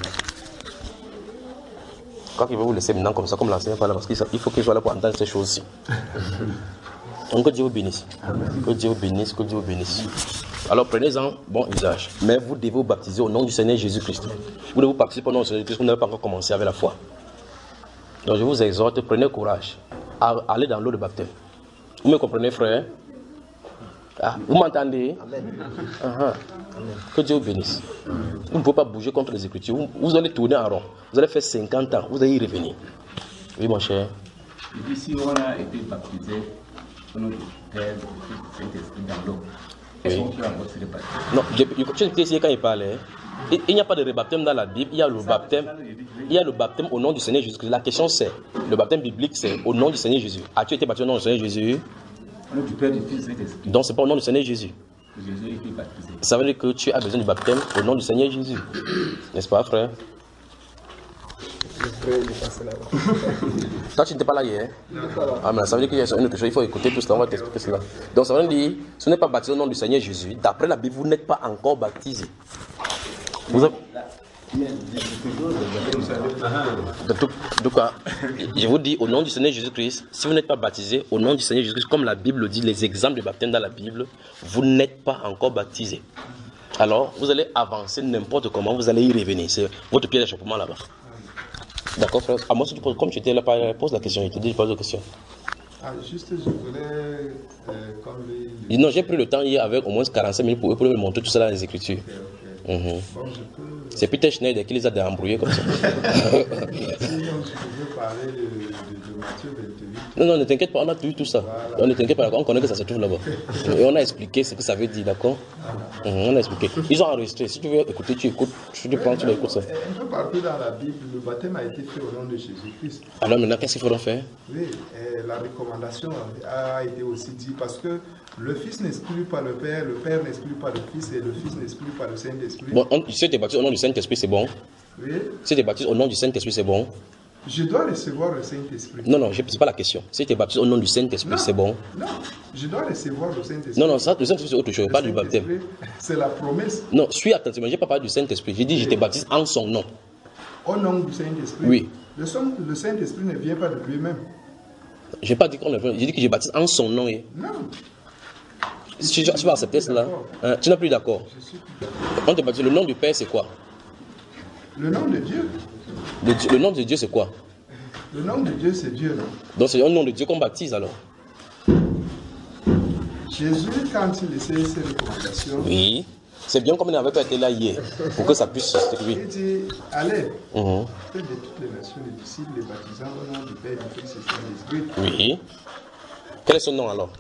Quand il va vous laisser maintenant comme ça, comme l'enseignant parle, parce qu'il faut qu'il soit là pour entendre ces choses-ci. Donc que Dieu vous bénisse. Que Dieu vous bénisse, que Dieu vous bénisse. Alors prenez-en bon usage. Mais vous devez vous baptiser au nom du Seigneur Jésus-Christ. Vous devez vous baptiser au nom du Seigneur Jésus-Christ, vous n'avez pas encore commencé avec la foi. Donc je vous exhorte, prenez courage. Allez dans l'eau de baptême. Vous me comprenez, frère? Ah, vous m'entendez? Amen. Uh-huh. Amen. Que Dieu vous bénisse. Vous ne pouvez pas bouger contre les Écritures. Vous, vous allez tourner en rond. Vous allez faire cinquante ans. Vous allez y revenir. Oui, mon cher. Et puis, si on a été baptisé au nom du Père, du Fils, du Saint-Esprit dans l'eau, est-ce qu'on peut encore se rebaptiser? Non, je ne sais pas quand il parlait. Il, il n'y a pas de rebaptême dans la Bible. Il y a le baptême. Il y a le baptême au nom du Seigneur Jésus. La question c'est, le baptême biblique c'est au nom du Seigneur Jésus. As-tu été baptisé au nom du Seigneur Jésus? Au nom du Père, du Fils et de l'Esprit. Donc c'est pas au nom du Seigneur Jésus. Jésus est baptisé. Ça veut dire que tu as besoin du baptême au nom du Seigneur Jésus. N'est-ce pas, frère? Le frère est passé là-bas. Toi, tu n'étais pas là hier? Ah, mais ça veut dire qu'il y a une autre chose. Il faut écouter tout cela. On va t'expliquer cela. Donc ça veut dire, si vous n'êtes pas baptisé au nom du Seigneur Jésus, d'après la Bible, vous n'êtes pas encore baptisé. Vous avez... Donc, je vous dis au nom du Seigneur Jésus-Christ, si vous n'êtes pas baptisé au nom du Seigneur Jésus-Christ, comme la Bible le dit, les exemples de baptême dans la Bible, vous n'êtes pas encore baptisé. Alors, vous allez avancer n'importe comment, vous allez y revenir. C'est votre pied d'échappement là-bas. D'accord, frère? À moi, si tu poses, comme tu étais là, pose la question. Je te dis, je pose la question. Ah, juste, je voulais, euh, comme les... Non, j'ai pris le temps hier avec au moins quarante-cinq minutes pour, pour me montrer tout ça dans les Écritures. Okay, okay. Mm-hmm. Bon, je peux... C'est Peter Schneider qui les a embrouillés comme ça. Sinon, je pouvais parler de, de, de Matthieu vingt-huit. Non, non, ne t'inquiète pas, on a tout, tout ça. Voilà. On ne t'inquiète pas, on connaît que ça se trouve là-bas. Et on a expliqué ce que ça veut dire, d'accord? Voilà. Mm-hmm, on a expliqué. Ils ont enregistré. Si tu veux écouter, tu écoutes. Tu te prends, tu écoutes ça. Un peu partout dans la Bible, le baptême a été fait au nom de Jésus-Christ. Alors maintenant, qu'est-ce qu'il faudra faire? Oui, et la recommandation a été aussi dit parce que le Fils n'exclut pas le Père, le Père n'exclut pas le Fils et le Fils n'exclut pas le Saint-Esprit. Bon, on, si tu es baptisé au nom du Saint-Esprit, c'est bon. Oui. Si tu es baptisé au nom du Saint-Esprit, c'est bon. Je dois recevoir le Saint-Esprit. Non, non, ce n'est pas la question. Si tu es baptisé au nom du Saint-Esprit, c'est bon. Non, je dois recevoir le Saint-Esprit. Non, non, ça, le Saint-Esprit, c'est autre chose, pas du baptême. C'est la promesse. Non, suis attentivement, je n'ai pas parlé du Saint-Esprit. J'ai dit, oui. Je te baptise en son nom. Au nom du Saint-Esprit? Oui. Le, son, le Saint-Esprit ne vient pas de lui-même. Je n'ai pas dit qu'on le fait. J'ai dit que je baptise en son nom. Eh. Non. Si tu vas accepter cela, hein, tu n'es plus d'accord. On te baptise. Le nom du Père, c'est quoi? Le nom de Dieu. Le, le nom de Dieu, c'est quoi? Le nom de Dieu, c'est Dieu, non? Donc c'est un nom de Dieu qu'on baptise alors. Jésus, quand il essaie ses recommandations... Oui. C'est bien comme il n'avait pas été là hier, pour que ça puisse se distribuer. Il dit, allez, mm-hmm. faites de toutes les nations les disciples, les baptisants au nom du Père, du Fils et du Saint-Esprit. Oui. Quel est son nom alors?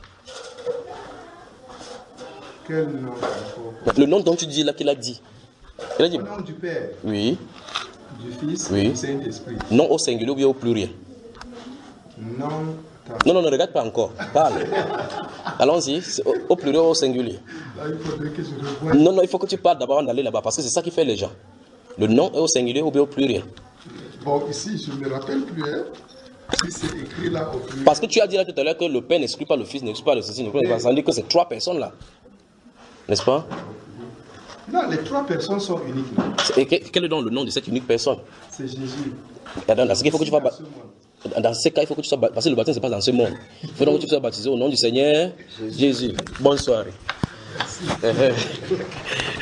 Quel nom encore? Le nom dont tu dis là qu'il a dit. Il a dit. Au nom du Père. Oui. Du Fils oui. et du Saint-Esprit. Non au singulier ou bien au pluriel? Non. Attends. Non, non, ne regarde pas encore. Parle. Allons-y, au, au pluriel ou au singulier? Là, il faudrait que je revoie. Non, non, il faut que tu parles d'abord avant d'aller là-bas, parce que c'est ça qui fait les gens. Le nom est au singulier ou bien au pluriel? Bon, ici, je ne me rappelle plus, hein. Si c'est écrit là au pluriel. Parce que tu as dit là tout à l'heure que le Père n'exclut pas le Fils, n'exclut pas le Saint, n'exclut pas le Ça veut dire que c'est trois personnes là. N'est-ce pas? Non, les trois personnes sont uniques. Non? Et quel est donc le nom de cette unique personne? C'est Jésus. Dans, dans ce cas, il faut que tu vas Dans ce cas, il faut que tu sois baptisé. Parce que le baptême, ce n'est pas dans ce monde. Il faut donc que tu sois baptisé au nom du Seigneur Jésus. Jésus. Bonne soirée. Merci.